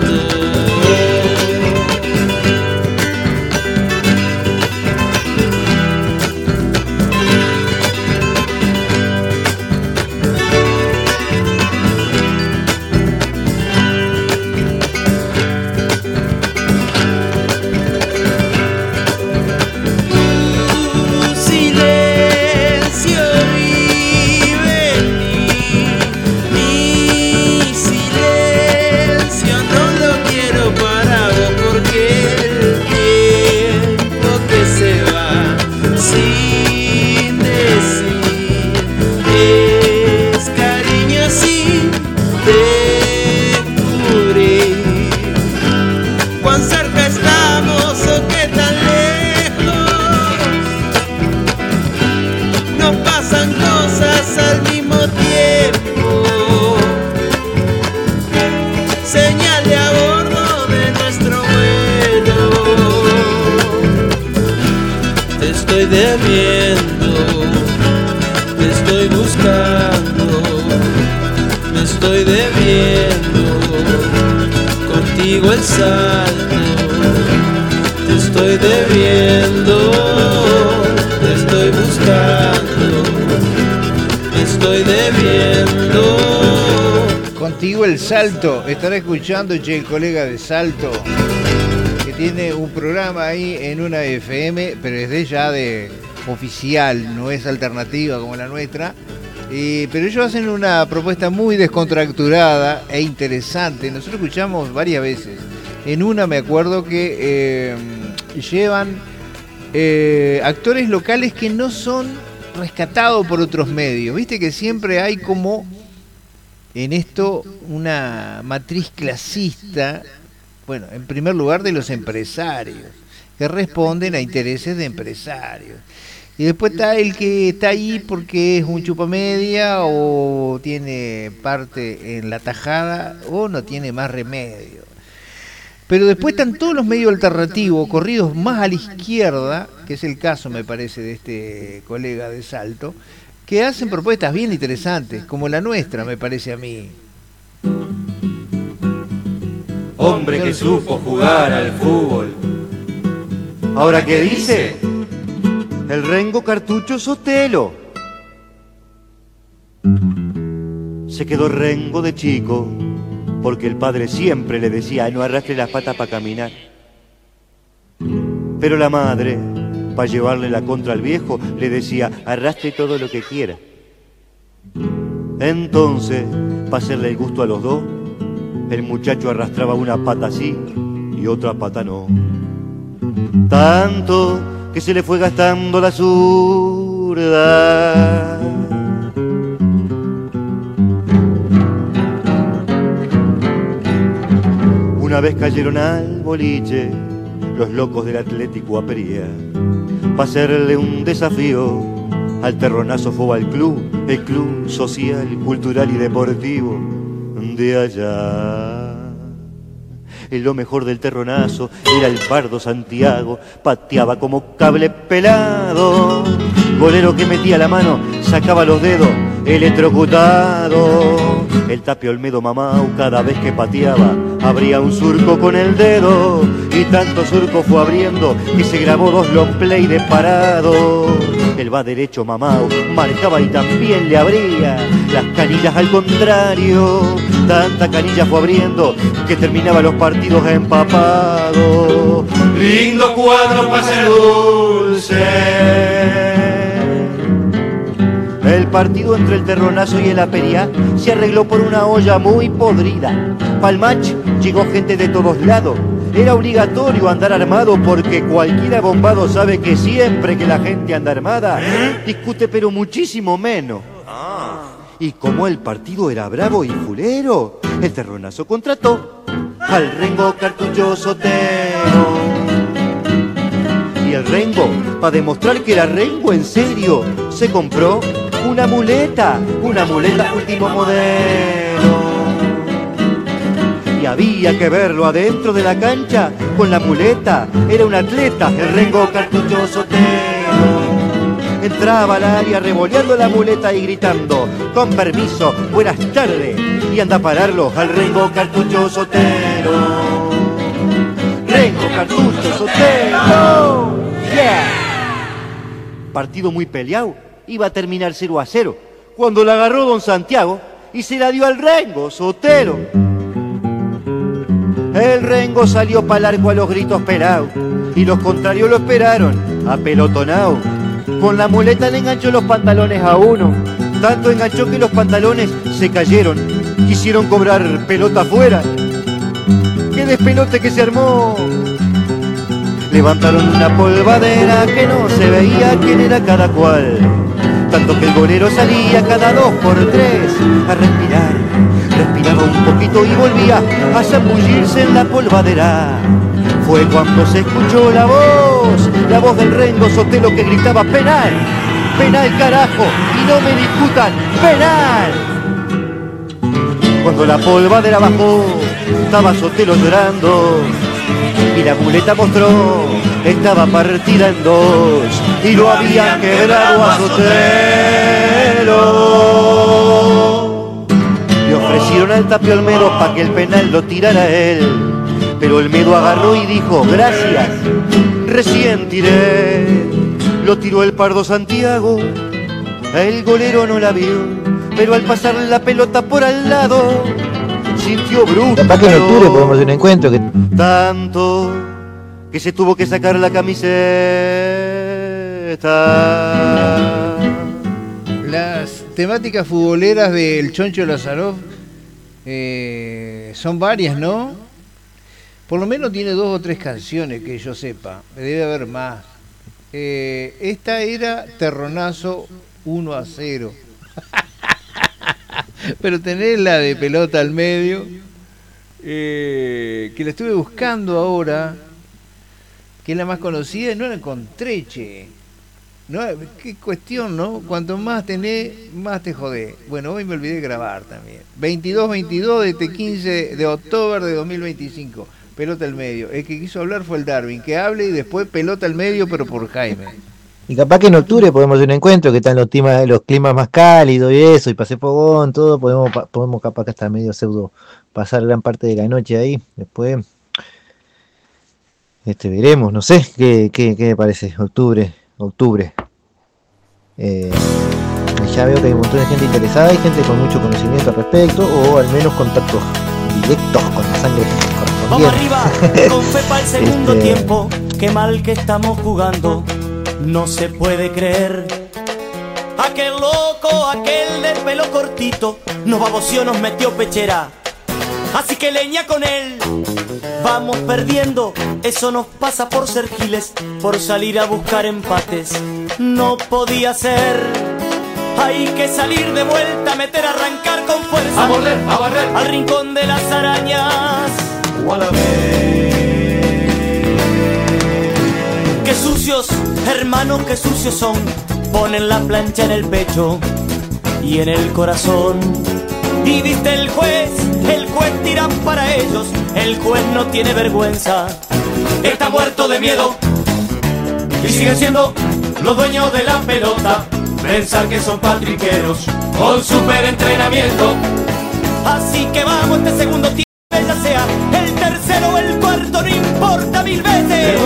Tu silencio vive en mí, mi silencio no lo quiero para vos, porque el tiempo que se va sin decir es cariño sin descubrir. Cuán cerca estamos o qué tan lejos, nos pasan cosas al mismo tiempo. Señal de a bordo de nuestro vuelo. Te estoy debiendo, te estoy buscando, me estoy debiendo, contigo el salto. Te estoy debiendo, te estoy buscando, me estoy debiendo. Contigo el salto. Estará escuchando, che, el colega de Salto, que tiene un programa ahí en una FM, pero es de ya de oficial, no es alternativa como la nuestra. Pero ellos hacen una propuesta muy descontracturada e interesante. Nosotros escuchamos varias veces. En una me acuerdo que llevan actores locales que no son rescatados por otros medios. Viste que siempre hay como en esto una matriz clasista, bueno, en primer lugar de los empresarios, que responden a intereses de empresarios. Y después está el que está ahí porque es un chupamedia o tiene parte en la tajada o no tiene más remedio. Pero después están todos los medios alternativos, corridos más a la izquierda, que es el caso, me parece, de este colega de Salto, que hacen propuestas bien interesantes, como la nuestra, me parece a mí. Hombre que supo jugar al fútbol. ¿Ahora qué dice? El Rengo Cartucho Sotelo. Se quedó Rengo de chico porque el padre siempre le decía: no arrastre las patas para caminar. Pero la madre, para llevarle la contra al viejo, le decía: arrastre todo lo que quiera. Entonces, para hacerle el gusto a los dos, el muchacho arrastraba una pata así y otra pata no. Tanto que se le fue gastando la zurda. Una vez cayeron al boliche los locos del Atlético Apería para hacerle un desafío al Terronazo Fútbol Club, el club social, cultural y deportivo de allá. Lo mejor del Terronazo era el Pardo Santiago, pateaba como cable pelado, golero que metía la mano, sacaba los dedos, electrocutado. El Tapio Olmedo Mamau cada vez que pateaba abría un surco con el dedo, y tanto surco fue abriendo que se grabó 2 long play de parado. El va derecho Mamau marcaba y también le abría las canillas al contrario. Tanta canilla fue abriendo que terminaba los partidos empapados. Lindo cuadro para ser dulce. El partido entre el Terronazo y el Apería se arregló por una olla muy podrida. Pa'l match llegó gente de todos lados. Era obligatorio andar armado porque cualquiera bombado sabe que siempre que la gente anda armada discute pero muchísimo menos. Y como el partido era bravo y fulero, el Terronazo contrató al Rengo Cartucho Sotero. Y el Rengo, para demostrar que era Rengo en serio, se compró una muleta último modelo. Y había que verlo adentro de la cancha con la muleta, era un atleta, el Rengo Cartucho Sotero. Entraba al área revoleando la muleta y gritando: con permiso, buenas tardes. Y anda a pararlo al Rengo Cartucho Sotero. Rengo Cartucho Sotero. Yeah. Partido muy peleado, iba a terminar 0-0, cuando la agarró don Santiago y se la dio al Rengo Sotero. El Rengo salió pa'l arco a los gritos pelados y los contrarios lo esperaron apelotonado. Con la muleta le enganchó los pantalones a uno, tanto enganchó que los pantalones se cayeron. Quisieron cobrar pelota afuera. ¡Qué despelote que se armó! Levantaron una polvadera que no se veía quién era cada cual, tanto que el golero salía cada 2 por 3 a respirar. Respiraba un poquito y volvía a zambullirse en la polvadera. Fue cuando se escuchó la voz del Rengo Sotelo que gritaba: penal, penal carajo, y no me discutan, penal. Cuando la polvadera bajó, estaba Sotelo llorando y la muleta mostró, estaba partida en 2 y lo habían quebrado a Sotelo. Le ofrecieron al Tapio Olmedo para que el penal lo tirara él, pero Olmedo agarró y dijo: gracias, recién tiré. Lo tiró el Pardo Santiago, el golero no la vio, pero al pasarle la pelota por al lado sintió brusco. Capaz que en octubre podemos hacer un encuentro que... Tanto que se tuvo que sacar la camiseta. Las temáticas futboleras del Choncho Lazarov son varias, ¿no? Por lo menos tiene 2 o 3 canciones que yo sepa. Debe haber más. Esta era Terronazo 1-0. Pero tenés la de pelota al medio, que la estuve buscando ahora, que es la más conocida y no la encontré, che. No, qué cuestión, ¿no? Cuanto más tenés, más te jodés. Bueno, hoy me olvidé de grabar también. 22-22 de este 15 de octubre de 2025. Pelota al medio. El que quiso hablar fue el Darwin. Que hable y después pelota al medio, pero por Jaime. Y capaz que en octubre podemos hacer un encuentro, que están los climas más cálidos y eso, y pase fogón, todo. Podemos capaz que hasta medio pseudo pasar gran parte de la noche ahí. Después veremos, no sé, ¿qué me parece? Octubre. Ya veo que hay un montón de gente interesada y gente con mucho conocimiento al respecto, o al menos contactos directos con la sangre Vamos correspondiente. arriba, con fe para el segundo tiempo. Qué mal que estamos jugando, no se puede creer. Aquel loco, aquel de pelo cortito, nos baboció, nos metió pechera. Así que leña con él, vamos perdiendo. Eso nos pasa por ser giles, por salir a buscar empates. No podía ser. Hay que salir de vuelta, meter, arrancar con fuerza. A barrer, al rincón de las arañas. Qué sucios, hermanos, qué sucios son. Ponen la plancha en el pecho y en el corazón. Y viste el juez tira para ellos. El juez no tiene vergüenza, está muerto de miedo. Y siguen siendo los dueños de la pelota. Pensar que son patriqueros con super entrenamiento. Así que vamos este segundo tiempo, ya sea el tercero o el cuarto, no importa mil veces.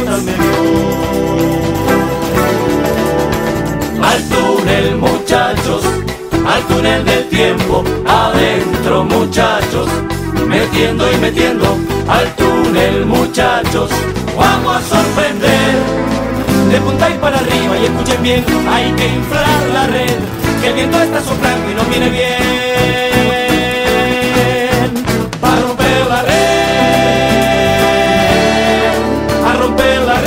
Al túnel, muchachos, al túnel del tiempo. Adentro, muchachos, metiendo y metiendo. Al túnel, muchachos, vamos a sorprender. De punta y para arriba, y escuchen bien, hay que inflar la red, que el viento está soplando y no viene bien. Para romper la red, a romper la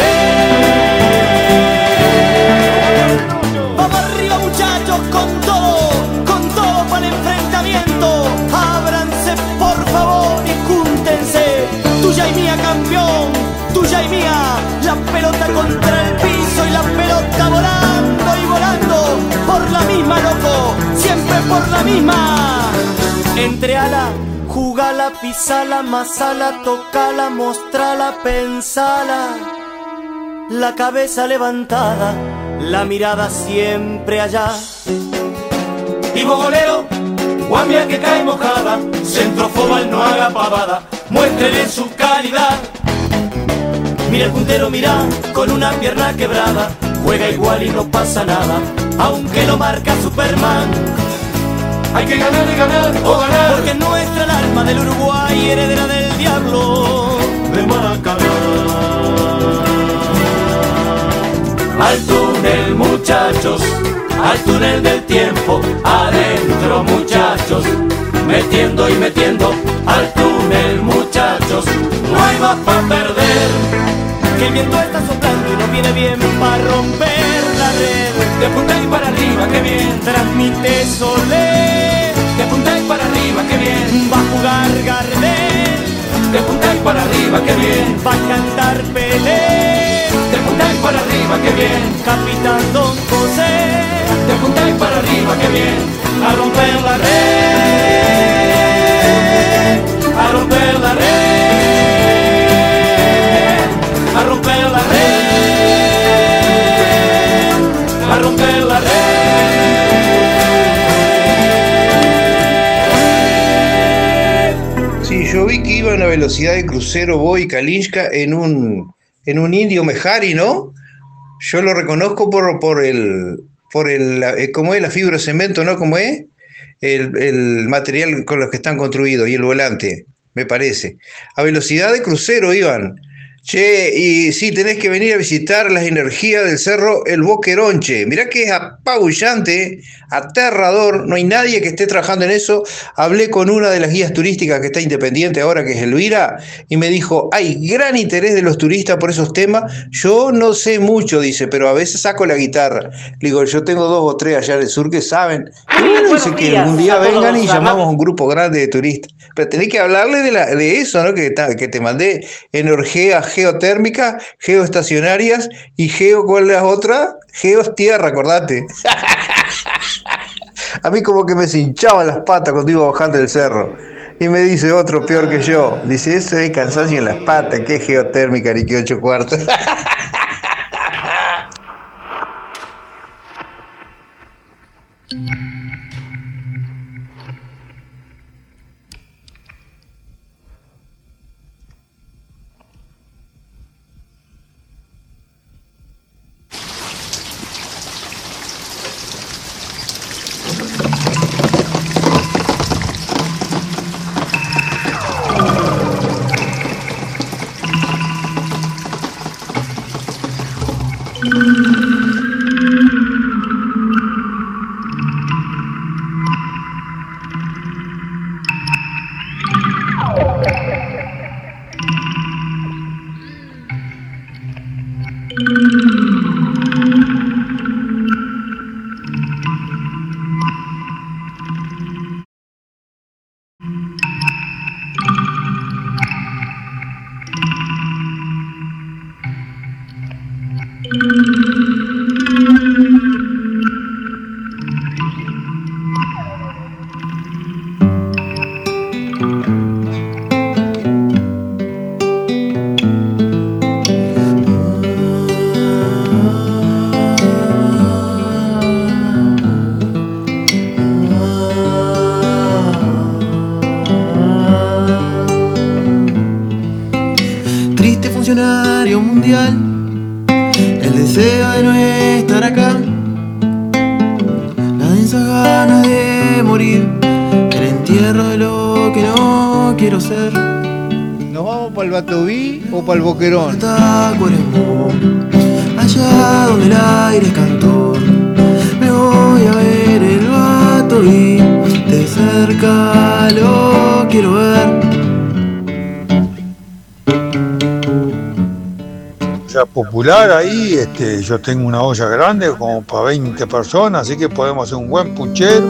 red. Vamos arriba, muchachos, con todo para el enfrentamiento. Ábranse por favor y júntense. Tuya y mía, campeón, tuya y mía. La pelota contra el piso y la pelota volando y volando. Por la misma, loco, siempre por la misma. Entre ala, jugala, pisala, amasala, tocala, mostrala, pensala. La cabeza levantada, la mirada siempre allá. Y bolero, guambia que cae mojada. Centrofobal, no haga pavada, muéstrele su calidad. Mira el puntero, mira, con una pierna quebrada. Juega igual y no pasa nada, aunque lo marca Superman. Hay que ganar y ganar o ganar, porque nuestra el alma del Uruguay, heredera del diablo de Maracaná. Al túnel, muchachos, al túnel del tiempo. Adentro, muchachos, metiendo y metiendo. Al túnel, muchachos, no hay más para perder. Que el viento está soplando y no viene bien para romper la red. De punta y para arriba, que bien transmite Solé. De punta y para arriba, que bien va a jugar Gardel. De punta y para arriba, que bien va a cantar Pelé. De punta y para arriba, que bien Capitán Don José. De punta y para arriba, que bien a romper la red, a romper la red, a romper la red, a romper la red. Sí, yo vi que iba a una velocidad de crucero Boy Kalinska en un Indio Mejari, ¿no? Yo lo reconozco por el ¿cómo es? La fibra de cemento, ¿no? ¿Cómo es? El material con los que están construidos y el volante, me parece. A velocidad de crucero iban. Che, y sí, tenés que venir a visitar las energías del cerro El Boqueronche. Mirá que es apabullante, aterrador. No hay nadie que esté trabajando en eso. Hablé con una de las guías turísticas que está independiente ahora, que es Elvira, y me dijo, hay gran interés de los turistas por esos temas. Yo no sé mucho, dice, pero a veces saco la guitarra. Le digo, yo tengo 2 o 3 allá en el sur que saben. Y bueno, dice que algún día vengan y llamamos a un grupo grande de turistas. Pero tenés que hablarle de eso, ¿no? Que te mandé energía geotérmica, geoestacionarias y ¿cuál es la otra? Geostierra, acordate. A mí como que me se hinchaban las patas cuando iba bajando del cerro. Y me dice otro peor que yo. Dice, eso es cansancio en las patas, que es geotérmica ni que 8 cuartos. Para el Boquerón. Allá donde el aire es cantor, me voy a ver el Batoví, de cerca lo quiero ver. Ya popular ahí, yo tengo una olla grande como para 20 personas, así que podemos hacer un buen puchero.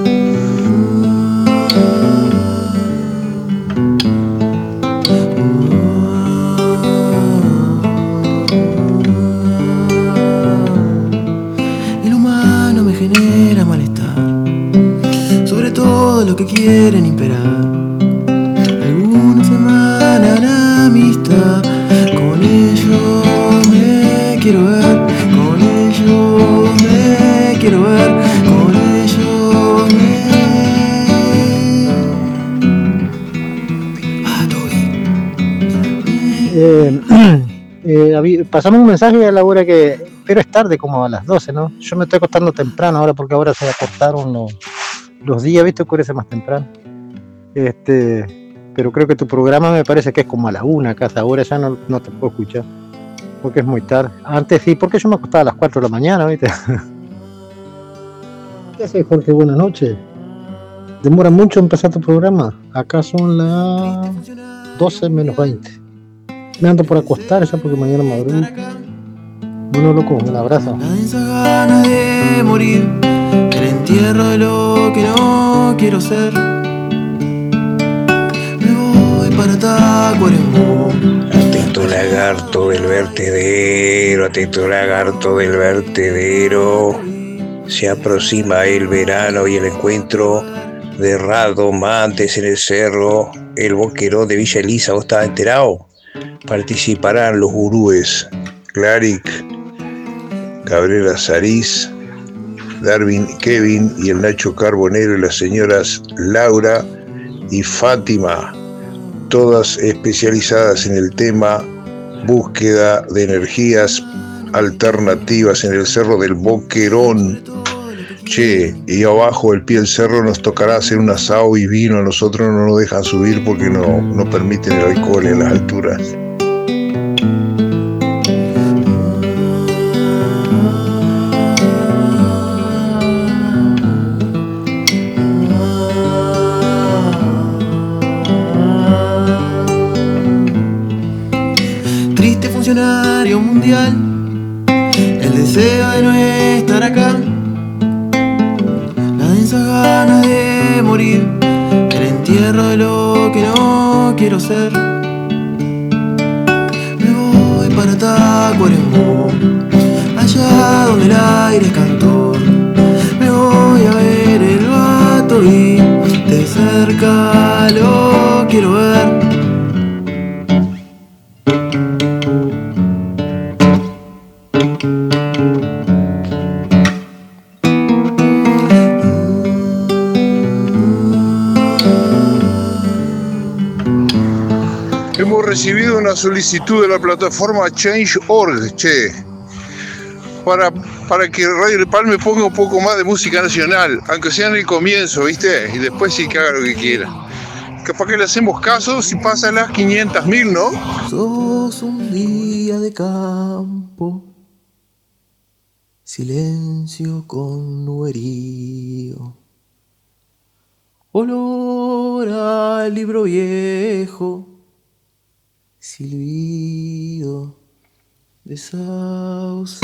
Que quieren imperar. Algunos emanan amistad, con ellos me quiero ver, con ellos me quiero ver, con ellos me... pasamos un mensaje a la hora que... Pero es tarde, como a las 12, ¿no? Yo me estoy acostando temprano ahora porque ahora se acortaron los días, ¿viste? Oscurece más temprano. Pero creo que tu programa me parece que es como a la 1 acá, ahora ya no te puedo escuchar porque es muy tarde. Antes sí, porque yo me acostaba a las 4 de la mañana, ¿viste? ¿Qué haces, Jorge? Buenas noches. ¿Demora mucho empezar tu programa? Acá son las 12 menos 20. Me ando por acostar ya porque mañana madrugo. Bueno, loco, un abrazo. Esa gana de morir, el entierro de lo que no quiero ser. Me voy para Tacuarembó. Atento lagarto del vertedero, atento lagarto del vertedero. Se aproxima el verano y el encuentro de radomantes en el cerro, el Boquerón de Villa Elisa. ¿Vos estabas enterado? Participarán los gurúes Claric, Cabrera Sariz, Darwin Kevin y el Nacho Carbonero y las señoras Laura y Fátima, todas especializadas en el tema búsqueda de energías alternativas en el cerro del Boquerón. Che, y abajo del pie del cerro nos tocará hacer un asado y vino. A nosotros no nos dejan subir porque no permiten el alcohol en las alturas. Triste funcionario mundial, el deseo de no estar acá, la densa gana de morir, el entierro de lo que no quiero ser. Me voy para Tacuarembó, allá donde el aire es cantor. Me voy a ver el Batoví, de cerca lo quiero ver. Hemos recibido una solicitud de la plataforma Change.org, che, para que Radio El Palme ponga un poco más de música nacional, aunque sea en el comienzo, ¿viste? Y después sí que haga lo que quiera. Capaz que le hacemos caso si pasa las 500.000, ¿no? Sos un día de campo, Silencio con nuerío, olor al libro viejo, silbido de sauces.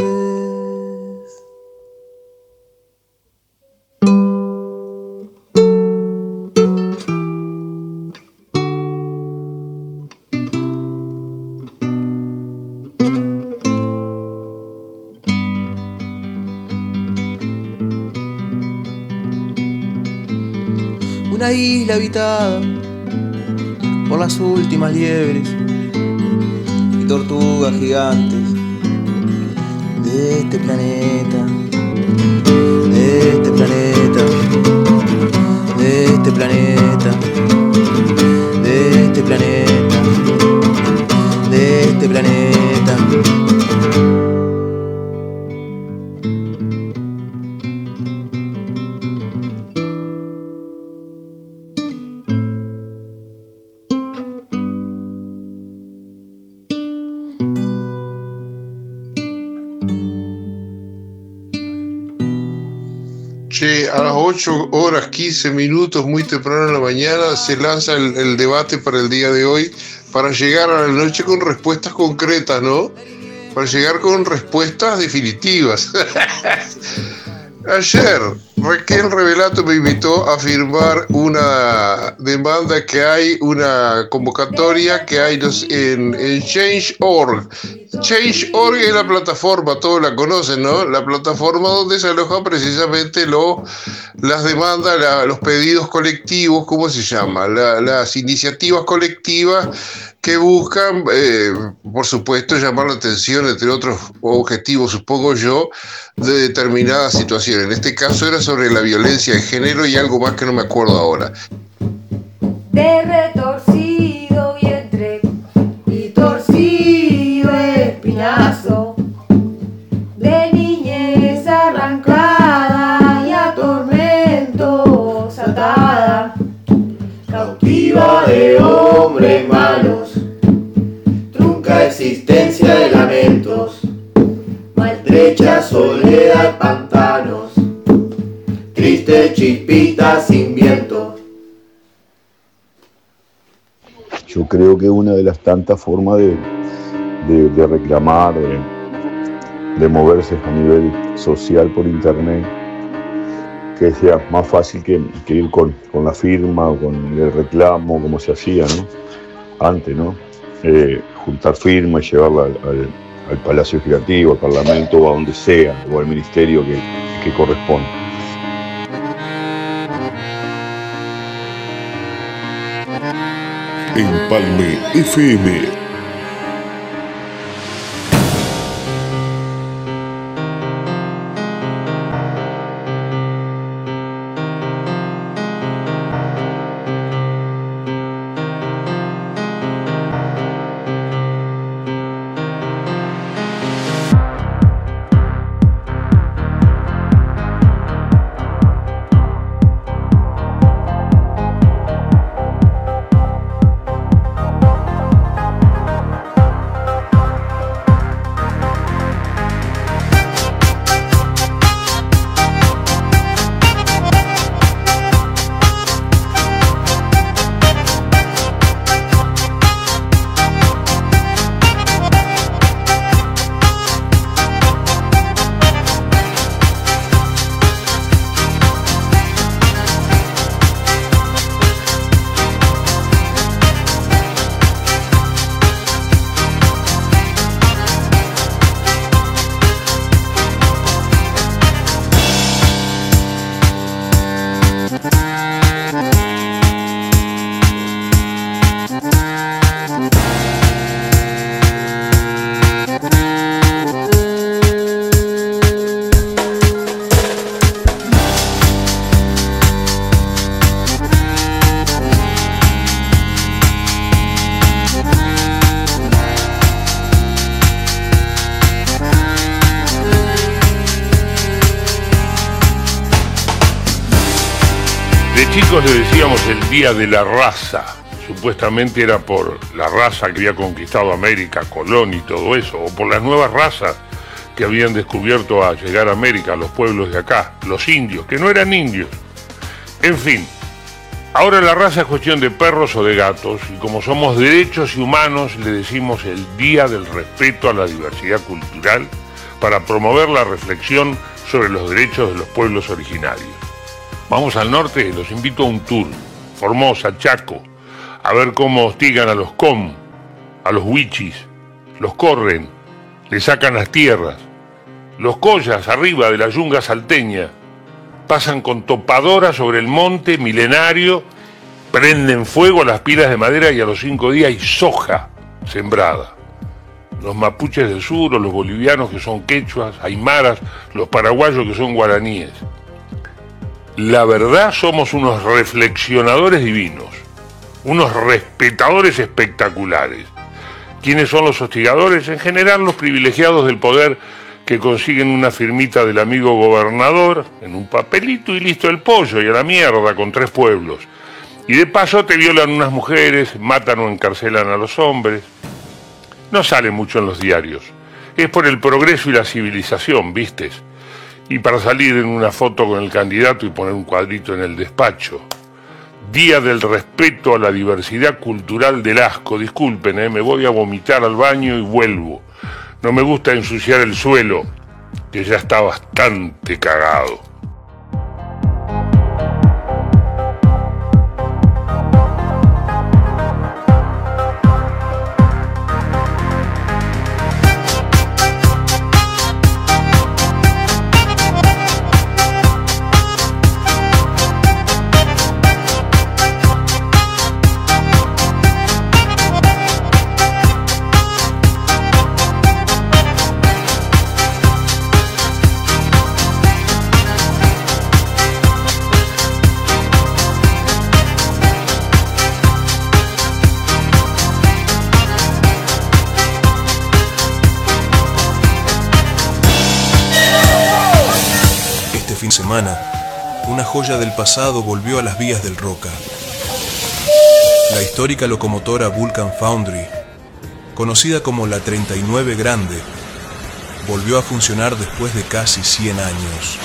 Una isla habitada por las últimas liebres y tortugas gigantes de este planeta, de este planeta, de este planeta, de este planeta, de este planeta. Che, a las 8:15, muy temprano en la mañana, se lanza el debate para el día de hoy, para llegar a la noche con respuestas concretas, ¿no? Para llegar con respuestas definitivas. Ayer, Raquel Revelato me invitó a firmar una demanda que hay, una convocatoria que hay en Change.org. Change.org es la plataforma, todos la conocen, ¿no? La plataforma donde se alojan precisamente las demandas, los pedidos colectivos, ¿cómo se llama? Las iniciativas colectivas que buscan, por supuesto, llamar la atención, entre otros objetivos, supongo yo, de determinadas situaciones. En este caso era sobre la violencia de género y algo más que no me acuerdo ahora. De retorcido vientre y torcido espinazo, de niñez arrancada y a tormentos atada, cautiva de hombres malos, trunca existencia de lamentos, maltrecha soledad, pantanos, triste chispita sin viento. Yo creo que una de las tantas formas de reclamar, de moverse a nivel social por internet, que sea más fácil que ir con la firma o con el reclamo, como se hacía, ¿no? Antes, ¿no? Juntar firmas y llevarla al Palacio Legislativo, al Parlamento o a donde sea, o al ministerio que corresponda. Empalme FM. Chicos, le decíamos el Día de la Raza. Supuestamente era por la raza que había conquistado América, Colón y todo eso, o por las nuevas razas que habían descubierto al llegar a América los pueblos de acá, los indios, que no eran indios. En fin, ahora la raza es cuestión de perros o de gatos, y como somos derechos y humanos, le decimos el Día del Respeto a la Diversidad Cultural para promover la reflexión sobre los derechos de los pueblos originarios. Vamos al norte, los invito a un tour, Formosa, Chaco, a ver cómo hostigan a los com, a los huichis, los corren, le sacan las tierras, los collas arriba de la yunga salteña, pasan con topadora sobre el monte milenario, prenden fuego a las pilas de madera y a los 5 días hay soja sembrada. Los mapuches del sur o los bolivianos que son quechuas, aymaras, los paraguayos que son guaraníes. La verdad, somos unos reflexionadores divinos, unos respetadores espectaculares. ¿Quiénes son los hostigadores? En general los privilegiados del poder que consiguen una firmita del amigo gobernador en un papelito y listo el pollo y a la mierda con 3 pueblos. Y de paso te violan unas mujeres, matan o encarcelan a los hombres. No sale mucho en los diarios. Es por el progreso y la civilización, ¿vistes? Y para salir en una foto con el candidato y poner un cuadrito en el despacho. Día del respeto a la diversidad cultural del asco. Disculpen, me voy a vomitar al baño y vuelvo. No me gusta ensuciar el suelo, que ya está bastante cagado. Una joya del pasado volvió a las vías del Roca. La histórica locomotora Vulcan Foundry, conocida como la 39 Grande, volvió a funcionar después de casi 100 años.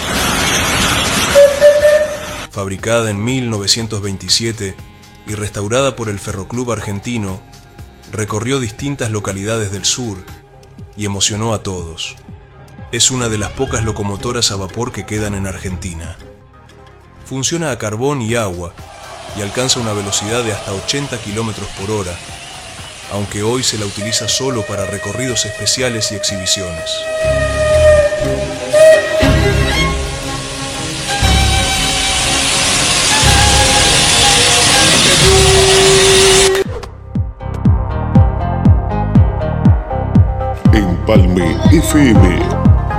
Fabricada en 1927 y restaurada por el Ferroclub Argentino, recorrió distintas localidades del sur y emocionó a todos. Es una de las pocas locomotoras a vapor que quedan en Argentina. Funciona a carbón y agua y alcanza una velocidad de hasta 80 km por hora, aunque hoy se la utiliza solo para recorridos especiales y exhibiciones. Empalme FM.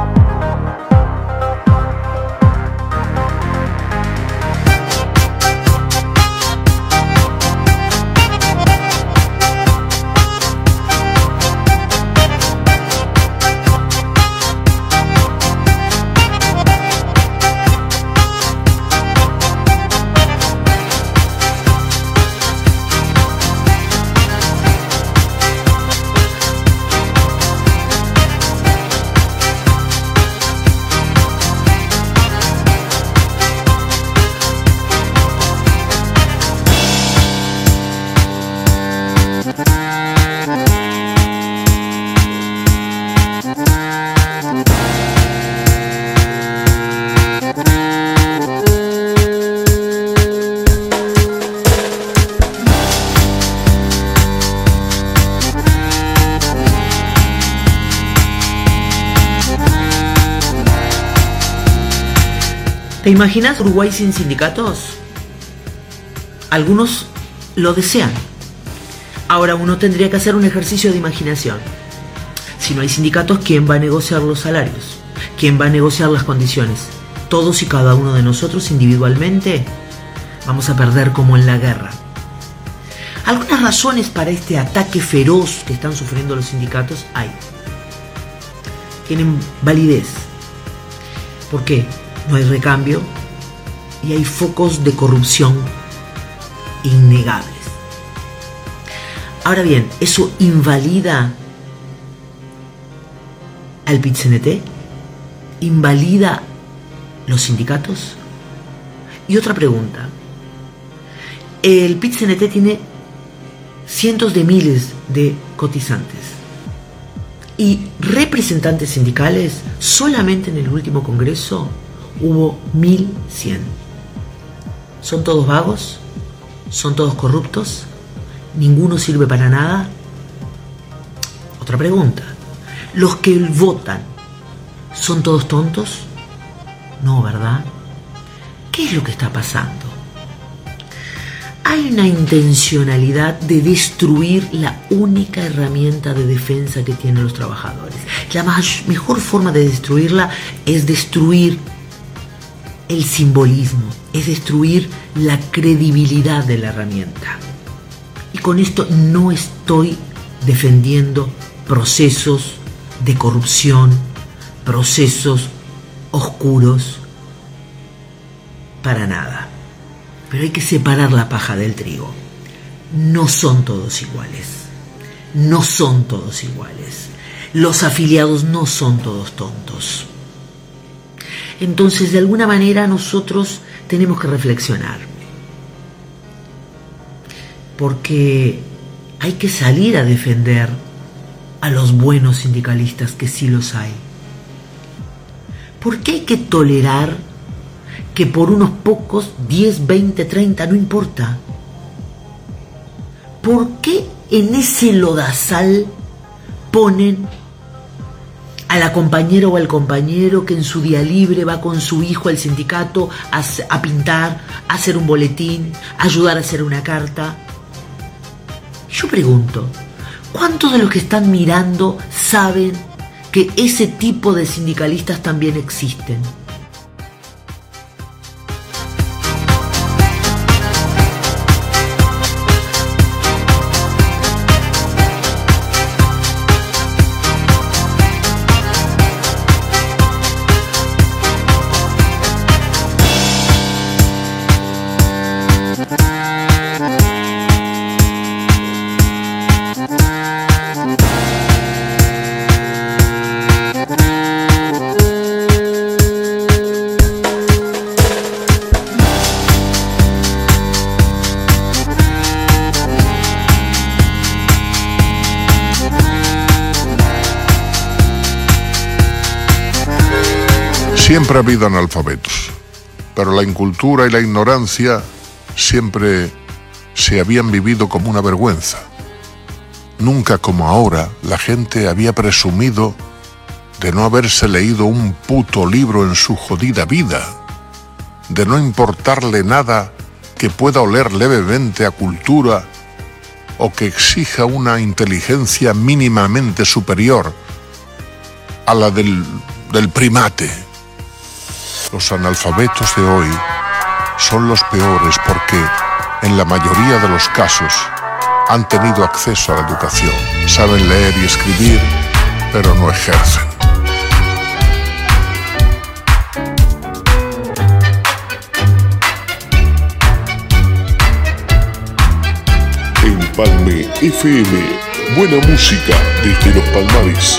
¿Te imaginas Uruguay sin sindicatos? Algunos lo desean. Ahora uno tendría que hacer un ejercicio de imaginación. Si no hay sindicatos, ¿quién va a negociar los salarios? ¿Quién va a negociar las condiciones? Todos y cada uno de nosotros individualmente vamos a perder como en la guerra. Algunas razones para este ataque feroz que están sufriendo los sindicatos hay. Tienen validez. ¿Por qué? No hay recambio y hay focos de corrupción innegables. Ahora bien, eso invalida al PIT-CNT? ¿Invalida los sindicatos? Y otra pregunta. El PIT-CNT tiene cientos de miles de cotizantes y representantes sindicales. Solamente en el último congreso hubo 1100. ¿Son todos vagos? ¿Son todos corruptos? ¿Ninguno sirve para nada? Otra pregunta. ¿Los que votan son todos tontos? No, ¿verdad? ¿Qué es lo que está pasando? Hay una intencionalidad de destruir la única herramienta de defensa que tienen los trabajadores. La mejor forma de destruirla es destruir el simbolismo, es destruir la credibilidad de la herramienta. Y con esto no estoy defendiendo procesos de corrupción, procesos oscuros, para nada. Pero hay que separar la paja del trigo. No son todos iguales. No son todos iguales. Los afiliados no son todos tontos. Entonces, de alguna manera, nosotros tenemos que reflexionar. Porque hay que salir a defender a los buenos sindicalistas, que sí los hay. ¿Por qué hay que tolerar que por unos pocos, 10, 20, 30, no importa? ¿Por qué en ese lodazal ponen a la compañera o al compañero que en su día libre va con su hijo al sindicato a pintar, a hacer un boletín, a ayudar a hacer una carta? Yo pregunto, ¿cuántos de los que están mirando saben que ese tipo de sindicalistas también existen? Siempre ha habido analfabetos, pero la incultura y la ignorancia siempre se habían vivido como una vergüenza. Nunca como ahora la gente había presumido de no haberse leído un puto libro en su jodida vida, de no importarle nada que pueda oler levemente a cultura o que exija una inteligencia mínimamente superior a la del primate. Los analfabetos de hoy son los peores porque, en la mayoría de los casos, han tenido acceso a la educación. Saben leer y escribir, pero no ejercen. Empalme FM, buena música desde los Palmares.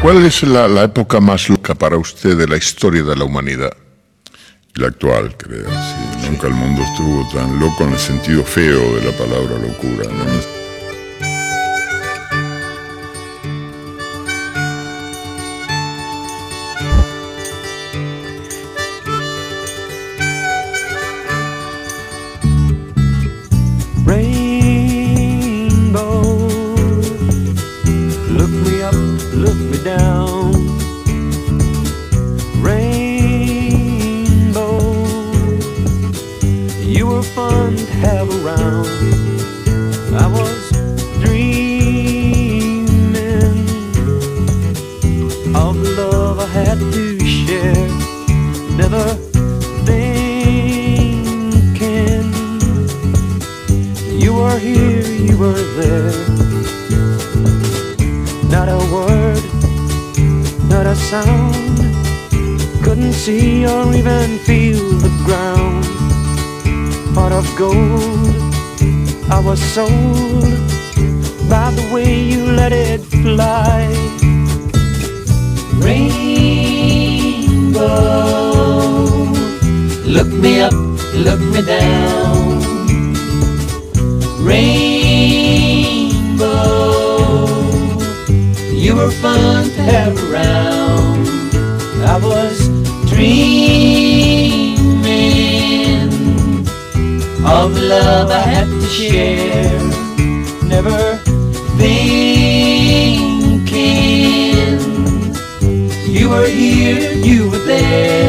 ¿Cuál es la época más loca para usted de la historia de la humanidad? La actual, creo, sí. Nunca el mundo estuvo tan loco en el sentido feo de la palabra locura, ¿no? See or even feel the ground. Heart of gold, I was sold by the way you let it fly. Rainbow, look me up, look me down. Rainbow, you were fun to have around. I was dreaming of love I had to share, never thinking you were here, you were there.